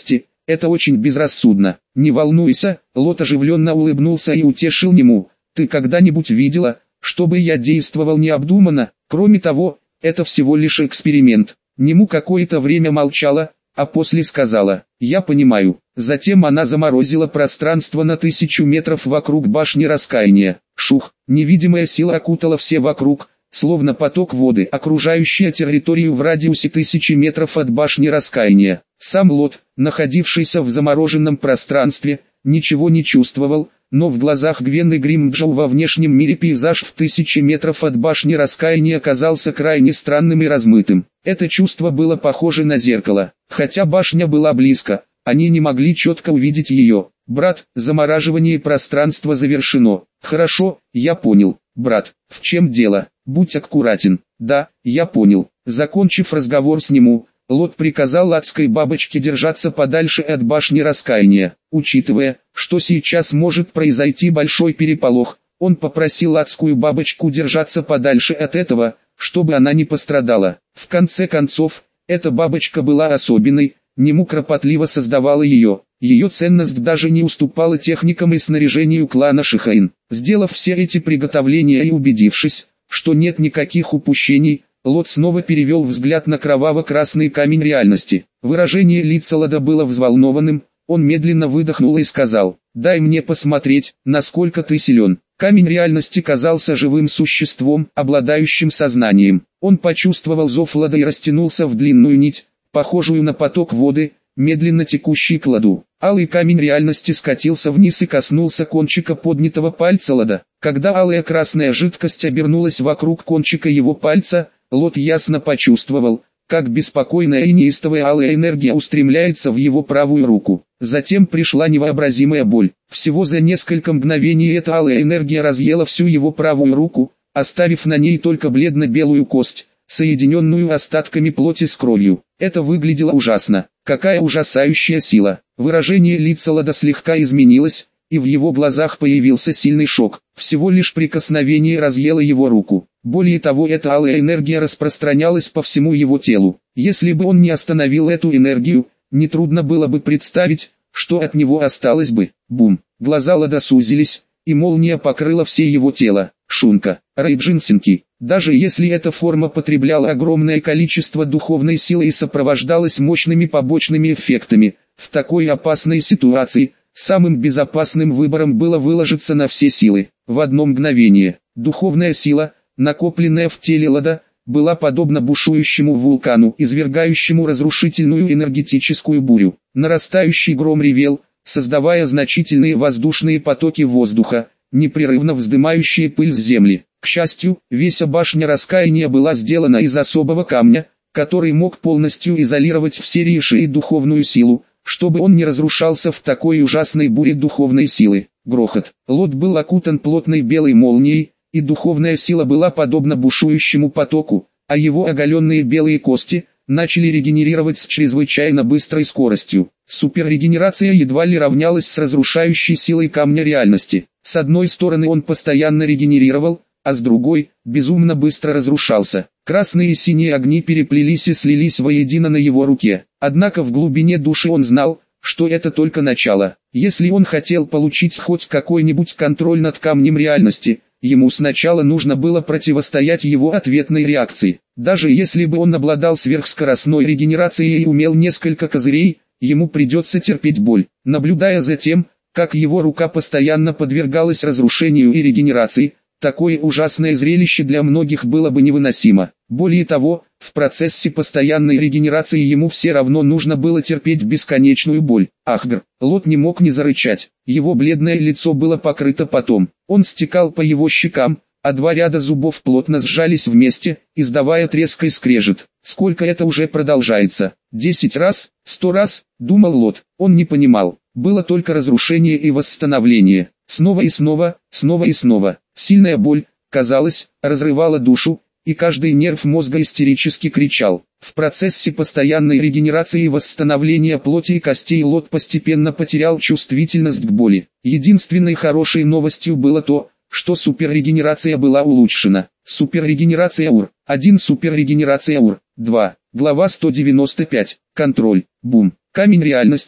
это очень безрассудно. Не волнуйся, Лот оживленно улыбнулся и утешил Нему. Ты когда-нибудь видела, чтобы я действовал необдуманно? Кроме того, это всего лишь эксперимент. Нему какое-то время молчала, а после сказала: «Я понимаю». Затем она заморозила пространство на 1000 метров вокруг башни раскаяния. Шух, невидимая сила окутала все вокруг, словно поток воды, окружающая территорию в радиусе 1000 метров от башни раскаяния. Сам Лот, находившийся в замороженном пространстве, ничего не чувствовал, но в глазах Гвенны Гримджоу во внешнем мире пейзаж в 1000 метров от башни раскаяния казался крайне странным и размытым. Это чувство было похоже на зеркало. Хотя башня была близко, они не могли четко увидеть ее. «Брат, замораживание пространства завершено». «Хорошо, я понял. Брат, в чем дело? Будь аккуратен». «Да, я понял». Закончив разговор с Нему, Лот приказал адской бабочке держаться подальше от башни раскаяния. Учитывая, что сейчас может произойти большой переполох, он попросил адскую бабочку держаться подальше от этого, чтобы она не пострадала. В конце концов, эта бабочка была особенной, Нему кропотливо создавала ее. Ее ценность даже не уступала техникам и снаряжению клана Шихаин. Сделав все эти приготовления и убедившись, что нет никаких упущений, Лот снова перевел взгляд на кроваво-красный камень реальности. Выражение лица Лода было взволнованным, он медленно выдохнул и сказал: «Дай мне посмотреть, насколько ты силен». Камень реальности казался живым существом, обладающим сознанием. Он почувствовал зов Лода и растянулся в длинную нить, похожую на поток воды, медленно текущий к Лоду. Алый камень реальности скатился вниз и коснулся кончика поднятого пальца Лода. Когда алая красная жидкость обернулась вокруг кончика его пальца, Лот ясно почувствовал, как беспокойная и неистовая алая энергия устремляется в его правую руку. Затем пришла невообразимая боль. Всего за несколько мгновений эта алая энергия разъела всю его правую руку, оставив на ней только бледно-белую кость, соединенную остатками плоти с кровью. Это выглядело ужасно. Какая ужасающая сила! Выражение лица Лода слегка изменилось, и в его глазах появился сильный шок. Всего лишь прикосновение разъело его руку. Более того, эта алая энергия распространялась по всему его телу. Если бы он не остановил эту энергию, нетрудно было бы представить, что от него осталось бы. Бум! Глаза Лода сузились, и молния покрыла все его тело. Шунка, Рейджинсинки. Даже если эта форма потребляла огромное количество духовной силы и сопровождалась мощными побочными эффектами, в такой опасной ситуации, самым безопасным выбором было выложиться на все силы. В одно мгновение, духовная сила, накопленная в теле Лода, была подобна бушующему вулкану, извергающему разрушительную энергетическую бурю. Нарастающий гром ревел, создавая значительные воздушные потоки воздуха, непрерывно вздымающие пыль с земли. К счастью, вся башня раскаяния была сделана из особого камня, который мог полностью изолировать все реши и духовную силу, чтобы он не разрушался в такой ужасной буре духовной силы. Грохот. Лот был окутан плотной белой молнией, и духовная сила была подобна бушующему потоку, а его оголенные белые кости начали регенерировать с чрезвычайно быстрой скоростью. Суперрегенерация едва ли равнялась с разрушающей силой камня реальности. С одной стороны он постоянно регенерировал, а с другой, безумно быстро разрушался. Красные и синие огни переплелись и слились воедино на его руке. Однако в глубине души он знал, что это только начало. Если он хотел получить хоть какой-нибудь контроль над камнем реальности, ему сначала нужно было противостоять его ответной реакции. Даже если бы он обладал сверхскоростной регенерацией и умел несколько козырей, ему придется терпеть боль. Наблюдая за тем, как его рука постоянно подвергалась разрушению и регенерации, такое ужасное зрелище для многих было бы невыносимо. Более того, в процессе постоянной регенерации ему все равно нужно было терпеть бесконечную боль. Ахгр! Лот не мог не зарычать. Его бледное лицо было покрыто потом. Он стекал по его щекам, а два ряда зубов плотно сжались вместе, издавая треск и скрежет. Сколько это уже продолжается? 10 раз? 100 раз? Думал Лот. Он не понимал. Было только разрушение и восстановление. Снова и снова, снова и снова. Сильная боль, казалось, разрывала душу, и каждый нерв мозга истерически кричал. В процессе постоянной регенерации и восстановления плоти и костей Лот постепенно потерял чувствительность к боли. Единственной хорошей новостью было то, что суперрегенерация была улучшена. Суперрегенерация УР. 1. Суперрегенерация УР. 2. Глава 195. Контроль. Бум. Камень реальности,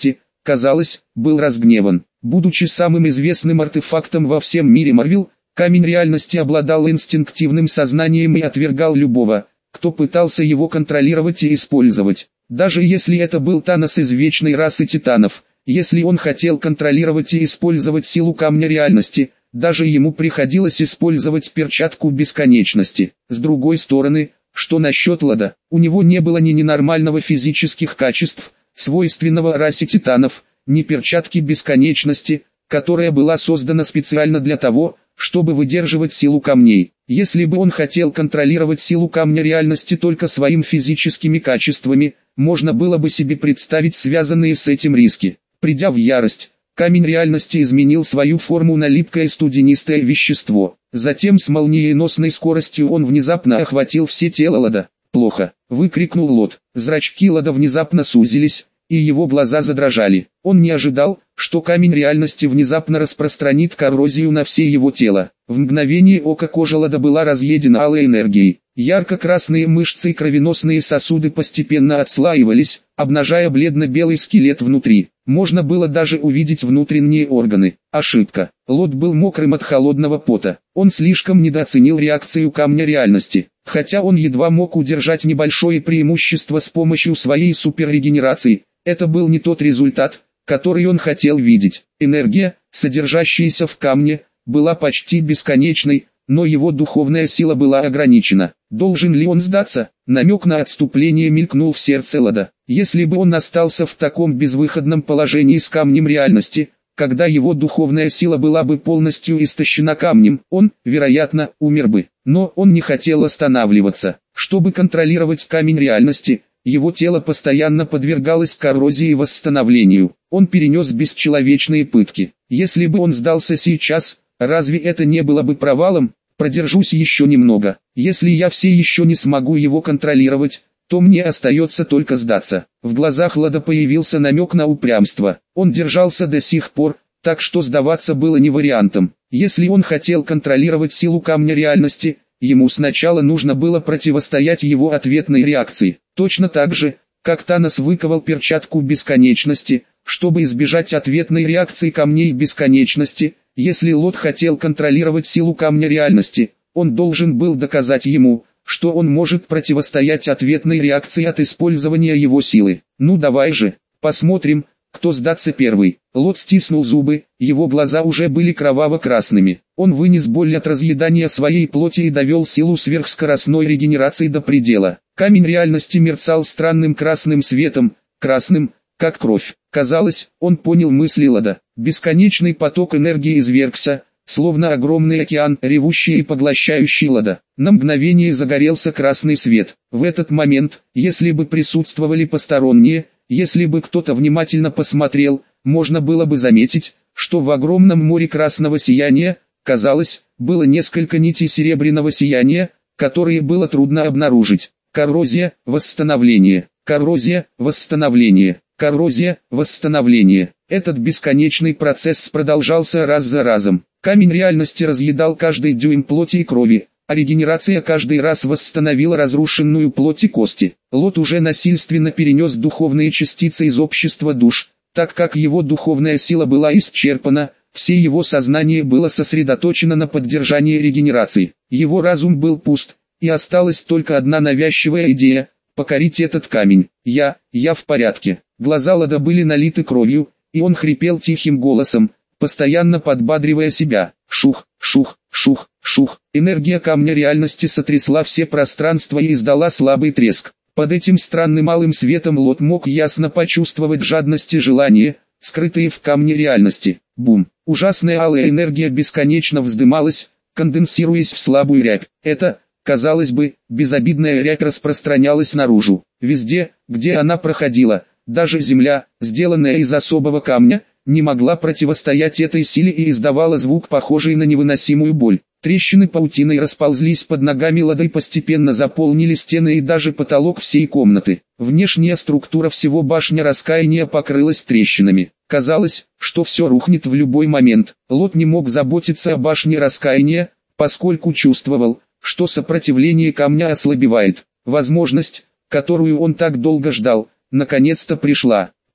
казалось, был разгневан. Будучи самым известным артефактом во всем мире Марвел, камень реальности обладал инстинктивным сознанием и отвергал любого, кто пытался его контролировать и использовать. Даже если это был Танос из вечной расы титанов, если он хотел контролировать и использовать силу камня реальности, даже ему приходилось использовать перчатку бесконечности. С другой стороны, что насчет Лода? У него не было ни ненормального физических качеств, свойственного расе титанов, ни перчатки бесконечности, которая была создана специально для того, чтобы выдерживать силу камней. Если бы он хотел контролировать силу камня реальности только своими физическими качествами, можно было бы себе представить связанные с этим риски. Придя в ярость, камень реальности изменил свою форму на липкое студенистое вещество. Затем с молниеносной скоростью он внезапно охватил все тело Лода. «Плохо!» — выкрикнул Лод. Зрачки Лода внезапно сузились, и его глаза задрожали. Он не ожидал, что камень реальности внезапно распространит коррозию на все его тело. В мгновение ока кожа Лода была разъедена алой энергией. Ярко-красные мышцы и кровеносные сосуды постепенно отслаивались, обнажая бледно-белый скелет внутри. Можно было даже увидеть внутренние органы. Ошибка. Лод был мокрым от холодного пота. Он слишком недооценил реакцию камня реальности. Хотя он едва мог удержать небольшое преимущество с помощью своей суперрегенерации, это был не тот результат, который он хотел видеть. Энергия, содержащаяся в камне, была почти бесконечной, но его духовная сила была ограничена. Должен ли он сдаться? Намек на отступление мелькнул в сердце Лода. Если бы он остался в таком безвыходном положении с камнем реальности, когда его духовная сила была бы полностью истощена камнем, он, вероятно, умер бы. Но он не хотел останавливаться. Чтобы контролировать камень реальности, его тело постоянно подвергалось коррозии и восстановлению. Он перенес бесчеловечные пытки. Если бы он сдался сейчас, разве это не было бы провалом? Продержусь еще немного. Если я все еще не смогу его контролировать, то мне остается только сдаться. В глазах Лода появился намек на упрямство. Он держался до сих пор, так что сдаваться было не вариантом. Если он хотел контролировать силу камня реальности, ему сначала нужно было противостоять его ответной реакции. Точно так же, как Танос выковал перчатку бесконечности, чтобы избежать ответной реакции камней бесконечности. Если Лод хотел контролировать силу камня реальности, он должен был доказать ему, что он может противостоять ответной реакции от использования его силы. Ну давай же, посмотрим, кто сдастся первый. Лод стиснул зубы, его глаза уже были кроваво-красными. Он вынес боль от разъедания своей плоти и довел силу сверхскоростной регенерации до предела. Камень реальности мерцал странным красным светом, красным, как кровь. Казалось, он понял мысли Лода. Бесконечный поток энергии извергся, словно огромный океан, ревущий и поглощающий Лода. На мгновение загорелся красный свет. В этот момент, если бы присутствовали посторонние, если бы кто-то внимательно посмотрел, можно было бы заметить, что в огромном море красного сияния, казалось, было несколько нитей серебряного сияния, которые было трудно обнаружить. Коррозия, восстановление, коррозия, восстановление, коррозия, восстановление. Этот бесконечный процесс продолжался раз за разом. Камень реальности разъедал каждый дюйм плоти и крови, а регенерация каждый раз восстановила разрушенную плоть и кости. Лод уже насильственно перенес духовные частицы из общества душ, так как его духовная сила была исчерпана, все его сознание было сосредоточено на поддержании регенерации. Его разум был пуст, и осталась только одна навязчивая идея – покорить этот камень. Я в порядке. Глаза Лода были налиты кровью, и он хрипел тихим голосом, постоянно подбадривая себя. Шух, шух, шух, шух. Энергия камня реальности сотрясла все пространства и издала слабый треск. Под этим странным малым светом Лод мог ясно почувствовать жадность и желание, скрытые в камне реальности. Бум! Ужасная алая энергия бесконечно вздымалась, конденсируясь в слабую рябь. Это, казалось бы, безобидная рябь распространялась наружу. Везде, где она проходила, даже земля, сделанная из особого камня, не могла противостоять этой силе и издавала звук, похожий на невыносимую боль. Трещины паутиной расползлись под ногами Лода и постепенно заполнили стены и даже потолок всей комнаты. Внешняя структура всего башня раскаяния покрылась трещинами. Казалось, что все рухнет в любой момент. Лод не мог заботиться о башне раскаяния, поскольку чувствовал, что сопротивление камня ослабевает. Возможность, которую он так долго ждал, наконец-то пришла.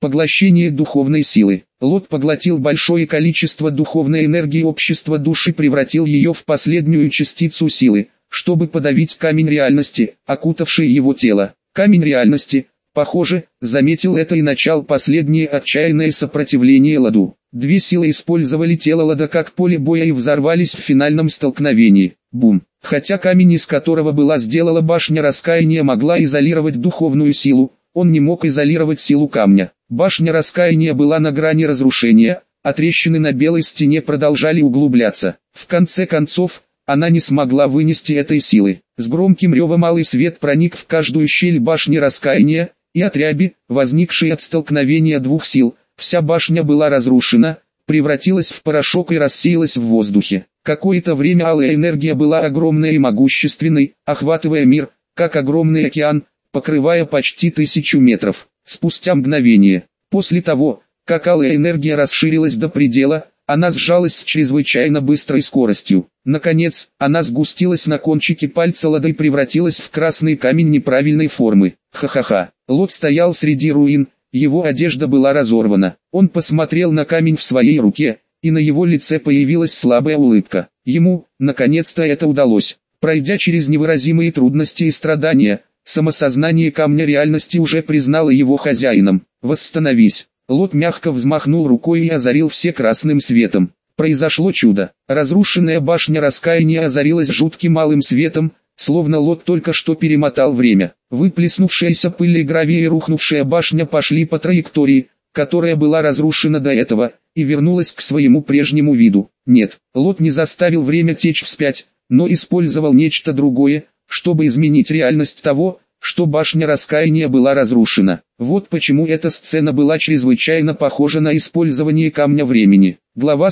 Поглощение духовной силы. Лот поглотил большое количество духовной энергии общества души, превратил ее в последнюю частицу силы, чтобы подавить камень реальности, окутавший его тело. Камень реальности, похоже, заметил это и начал последнее отчаянное сопротивление Ладу. Две силы использовали тело Лада как поле боя и взорвались в финальном столкновении. Бум! Хотя камень, из которого была сделана башня раскаяния, могла изолировать духовную силу, он не мог изолировать силу камня. Башня раскаяния была на грани разрушения, а трещины на белой стене продолжали углубляться. В конце концов, она не смогла вынести этой силы. С громким ревом алый свет проник в каждую щель башни раскаяния, и от ряби, возникшей от столкновения двух сил, вся башня была разрушена, превратилась в порошок и рассеялась в воздухе. Какое-то время алая энергия была огромной и могущественной, охватывая мир, как огромный океан, покрывая почти 1000 метров. Спустя мгновение, после того, как алая энергия расширилась до предела, она сжалась с чрезвычайно быстрой скоростью. Наконец, она сгустилась на кончике пальца Лада и превратилась в красный камень неправильной формы. Ха-ха-ха. Лот стоял среди руин, его одежда была разорвана. Он посмотрел на камень в своей руке, и на его лице появилась слабая улыбка. Ему, наконец-то, это удалось. Пройдя через невыразимые трудности и страдания, самосознание камня реальности уже признало его хозяином. «Восстановись». Лот мягко взмахнул рукой и озарил все красным светом. Произошло чудо. Разрушенная башня раскаяния озарилась жутким алым светом, словно Лот только что перемотал время. Выплеснувшаяся пыль и гравий и рухнувшая башня пошли по траектории, которая была разрушена до этого, и вернулась к своему прежнему виду. Нет, Лот не заставил время течь вспять, но использовал нечто другое, чтобы изменить реальность того, что башня раскаяния была разрушена. Вот почему эта сцена была чрезвычайно похожа на использование камня времени. Глава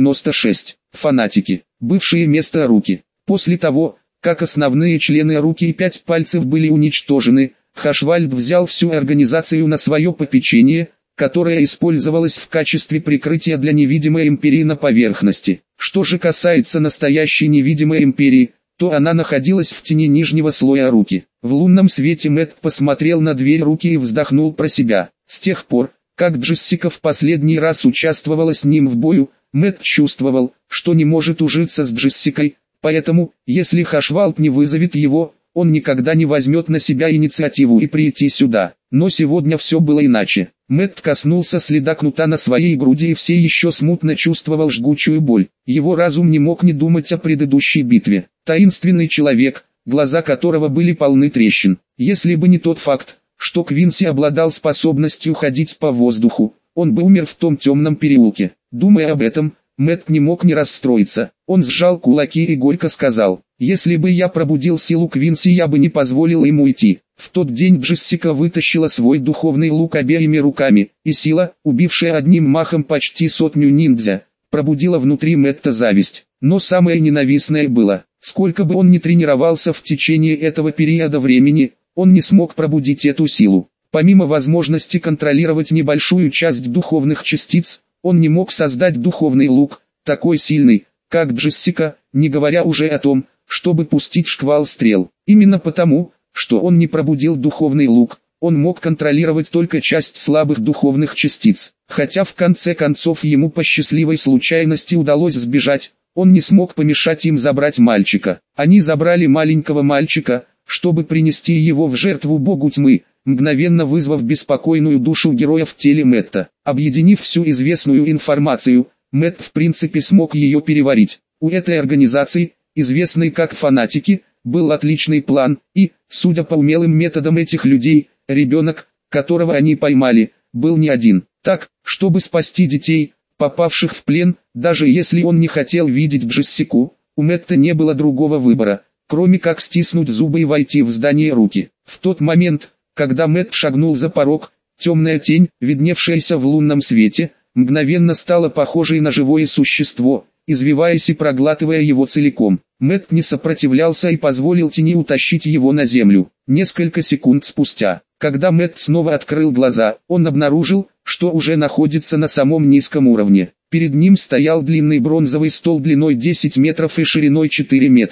196. Фанатики. Бывшие место руки. После того, как основные члены руки и 5 пальцев были уничтожены, Хашвальд взял всю организацию на свое попечение, которая использовалась в качестве прикрытия для невидимой империи на поверхности. Что же касается настоящей невидимой империи, то она находилась в тени нижнего слоя руки. В лунном свете Мэтт посмотрел на дверь руки и вздохнул про себя. С тех пор, как Джессика в последний раз участвовала с ним в бою, Мэтт чувствовал, что не может ужиться с Джессикой, поэтому, если Хашвальд не вызовет его, он никогда не возьмет на себя инициативу и прийти сюда. Но сегодня все было иначе. Мэтт коснулся следа кнута на своей груди и все еще смутно чувствовал жгучую боль. Его разум не мог не думать о предыдущей битве. Таинственный человек, глаза которого были полны трещин. Если бы не тот факт, что Квинси обладал способностью ходить по воздуху, он бы умер в том темном переулке. Думая об этом, Мэтт не мог не расстроиться. Он сжал кулаки и горько сказал: «Если бы я пробудил силу Квинси, я бы не позволил ему уйти». В тот день Джессика вытащила свой духовный лук обеими руками, и сила, убившая одним махом почти 100 ниндзя, пробудила внутри Мэтта зависть. Но самое ненавистное было, сколько бы он ни тренировался в течение этого периода времени, он не смог пробудить эту силу. Помимо возможности контролировать небольшую часть духовных частиц, он не мог создать духовный лук, такой сильный, как Джессика, не говоря уже о том, чтобы пустить шквал стрел. Именно потому, что он не пробудил духовный лук, он мог контролировать только часть слабых духовных частиц. Хотя в конце концов ему по счастливой случайности удалось сбежать, он не смог помешать им забрать мальчика. Они забрали маленького мальчика, чтобы принести его в жертву богу тьмы, мгновенно вызвав беспокойную душу героя в теле Мэтта. Объединив всю известную информацию, Мэтт в принципе смог ее переварить. У этой организации, известной как фанатики, был отличный план, и, судя по умелым методам этих людей, ребенок, которого они поймали, был не один. Так, чтобы спасти детей, попавших в плен, даже если он не хотел видеть Джессику, у Мэтта не было другого выбора, кроме как стиснуть зубы и войти в здание руки. В тот момент, когда Мэтт шагнул за порог, темная тень, видневшаяся в лунном свете, мгновенно стала похожей на живое существо, извиваясь и проглатывая его целиком. Мэтт не сопротивлялся и позволил тени утащить его на землю. Несколько секунд спустя, когда Мэтт снова открыл глаза, он обнаружил, что уже находится на самом низком уровне. Перед ним стоял длинный бронзовый стол длиной 10 метров и шириной 4 метра.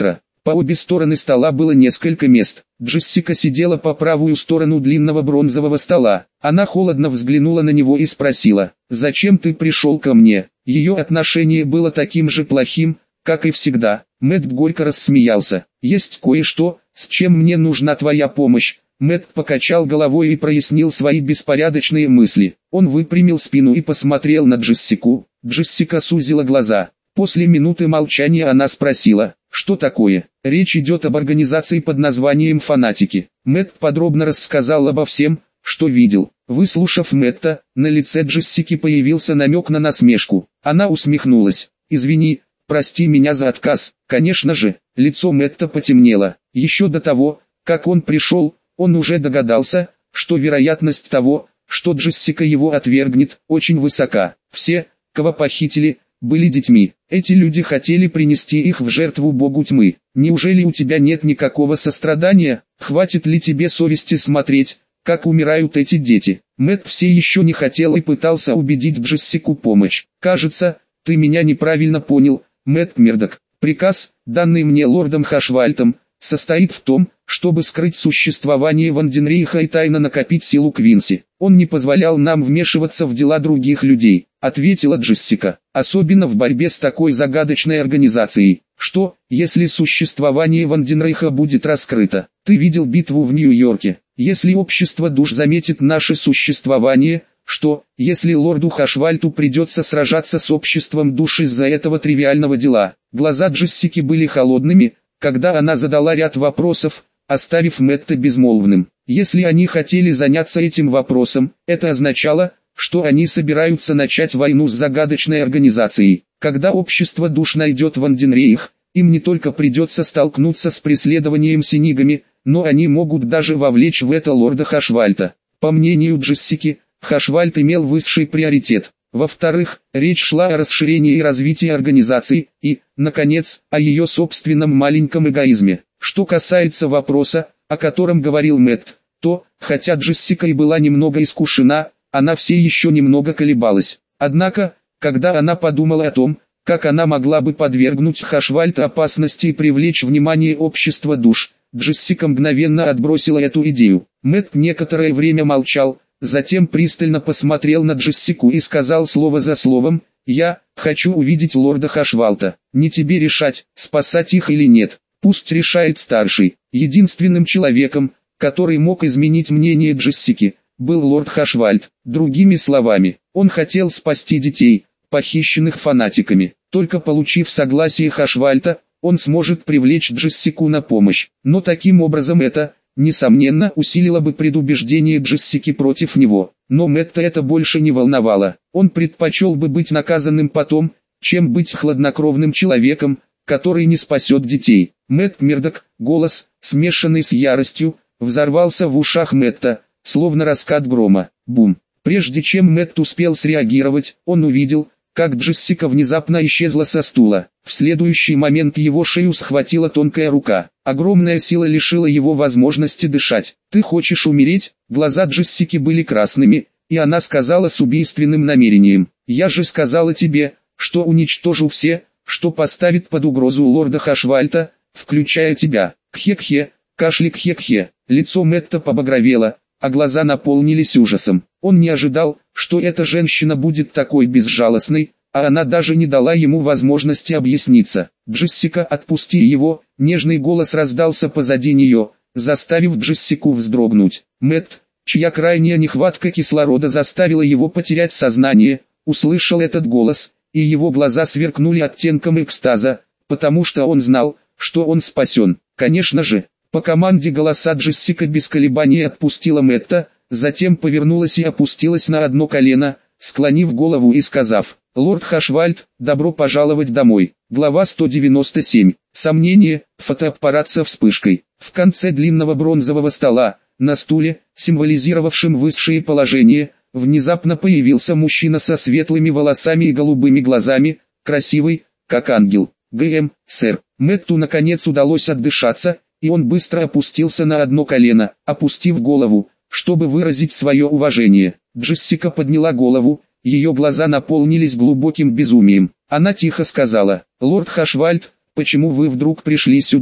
По обе стороны стола было несколько мест. Джессика сидела по правую сторону длинного бронзового стола. Она холодно взглянула на него и спросила: «Зачем ты пришел ко мне?» Ее отношение было таким же плохим, как и всегда. Мэтт горько рассмеялся. «Есть кое-что, с чем мне нужна твоя помощь». Мэтт покачал головой и прояснил свои беспорядочные мысли. Он выпрямил спину и посмотрел на Джессику. Джессика сузила глаза. После минуты молчания она спросила: «Что такое?» «Речь идет об организации под названием «Фанатики». Мэтт подробно рассказал обо всем, что видел. Выслушав Мэтта, на лице Джессики появился намек на насмешку. Она усмехнулась. «Извини, прости меня за отказ». Конечно же, лицо Мэтта потемнело. Еще до того, как он пришел, он уже догадался, что вероятность того, что Джессика его отвергнет, очень высока. Все, кого похитили, были детьми. Эти люди хотели принести их в жертву богу тьмы. Неужели у тебя нет никакого сострадания? Хватит ли тебе совести смотреть, как умирают эти дети? Мэтт все еще не хотел и пытался убедить Джессику помочь. «Кажется, ты меня неправильно понял, Мэтт Мердок. Приказ, данный мне лордом Хашвальтом, состоит в том, чтобы скрыть существование Ванденрейха и тайно накопить силу Квинси. Он не позволял нам вмешиваться в дела других людей», — ответила Джессика, «особенно в борьбе с такой загадочной организацией. Что, если существование Ванденрейха будет раскрыто? Ты видел битву в Нью-Йорке. Если общество душ заметит наше существование, что, если лорду Хашвальту придется сражаться с обществом душ из-за этого тривиального дела?» Глаза Джессики были холодными, когда она задала ряд вопросов, оставив Мэтта безмолвным. Если они хотели заняться этим вопросом, это означало, что они собираются начать войну с загадочной организацией. Когда общество душ найдет Ванденрейх, им не только придется столкнуться с преследованием синигами, но они могут даже вовлечь в это лорда Хашвальта. По мнению Джессики, Хашвальт имел высший приоритет. Во-вторых, речь шла о расширении и развитии организации, и, наконец, о ее собственном маленьком эгоизме. Что касается вопроса, о котором говорил Мэтт, то, хотя Джессика и была немного искушена, она все еще немного колебалась. Однако, когда она подумала о том, как она могла бы подвергнуть Хашвальта опасности и привлечь внимание общества душ, Джессика мгновенно отбросила эту идею. Мэтт некоторое время молчал, затем пристально посмотрел на Джессику и сказал слово за словом: «Я хочу увидеть лорда Хашвальта. Не тебе решать, спасать их или нет. Пусть решает старший». Единственным человеком, который мог изменить мнение Джессики, был лорд Хашвальт. Другими словами, он хотел спасти детей, похищенных фанатиками. Только получив согласие Хашвальта, он сможет привлечь Джессику на помощь. Но таким образом это, несомненно, усилило бы предубеждение Джессики против него. Но Мэтта это больше не волновало. Он предпочел бы быть наказанным потом, чем быть хладнокровным человеком, который не спасет детей. Мэтт Мердок, голос, смешанный с яростью, взорвался в ушах Мэтта, словно раскат грома. Бум! Прежде чем Мэтт успел среагировать, он увидел, как Джессика внезапно исчезла со стула. В следующий момент его шею схватила тонкая рука. Огромная сила лишила его возможности дышать. «Ты хочешь умереть?» Глаза Джессики были красными, и она сказала с убийственным намерением: «Я же сказала тебе, что уничтожу все, что поставит под угрозу лорда Хашвальта, включая тебя». Кхе-кхе, кашляк кхе-кхе. Лицо Мэтта побагровело, а глаза наполнились ужасом. Он не ожидал, что эта женщина будет такой безжалостной, а она даже не дала ему возможности объясниться. «Джессика, отпусти его!» Нежный голос раздался позади нее, заставив Джессику вздрогнуть. Мэтт, чья крайняя нехватка кислорода заставила его потерять сознание, услышал этот голос, и его глаза сверкнули оттенком экстаза, потому что он знал, что он спасен. Конечно же, по команде голоса Джессика без колебаний отпустила Мэтта, затем повернулась и опустилась на одно колено, склонив голову и сказав: «Лорд Хашвальт, добро пожаловать домой». Глава 197. Сомнение, фотоаппарат со вспышкой. В конце длинного бронзового стола, на стуле, символизировавшем высшее положение, внезапно появился мужчина со светлыми волосами и голубыми глазами, красивый, как ангел. «ГМ, сэр». Мэтту наконец удалось отдышаться, и он быстро опустился на одно колено, опустив голову, чтобы выразить свое уважение. Джессика подняла голову, ее глаза наполнились глубоким безумием. Она тихо сказала: «Лорд Хашвальт, почему вы вдруг пришли сюда?»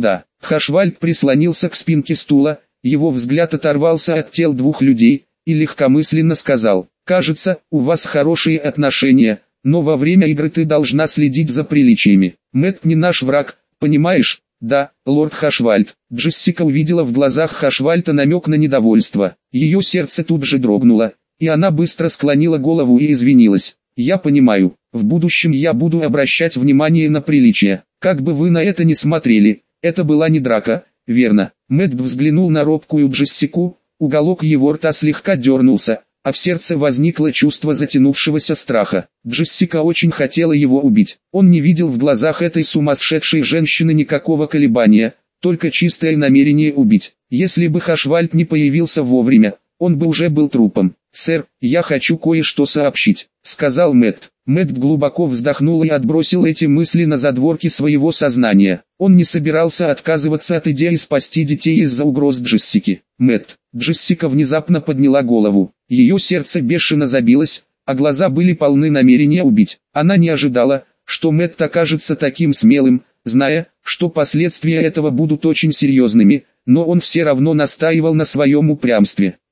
Хашвальд прислонился к спинке стула, его взгляд оторвался от тел двух людей, и легкомысленно сказал: «Кажется, у вас хорошие отношения, но во время игры ты должна следить за приличиями. Мэтт не наш враг, понимаешь?» «Да, лорд Хашвальд». Джессика увидела в глазах Хашвальда намек на недовольство. Ее сердце тут же дрогнуло, и она быстро склонила голову и извинилась. «Я понимаю, в будущем я буду обращать внимание на приличия. Как бы вы на это ни смотрели, это была не драка, верно?» Мэтт взглянул на робкую Джессику, уголок его рта слегка дернулся, а в сердце возникло чувство затянувшегося страха. Джессика очень хотела его убить. Он не видел в глазах этой сумасшедшей женщины никакого колебания, только чистое намерение убить. Если бы Хашвальд не появился вовремя, он бы уже был трупом. «Сэр, я хочу кое-что сообщить», — сказал Мэтт. Мэтт глубоко вздохнул и отбросил эти мысли на задворки своего сознания. Он не собирался отказываться от идеи спасти детей из-за угроз Джессики. «Мэтт». Джессика внезапно подняла голову. Ее сердце бешено забилось, а глаза были полны намерения убить. Она не ожидала, что Мэтт окажется таким смелым, зная, что последствия этого будут очень серьезными, но он все равно настаивал на своем упрямстве.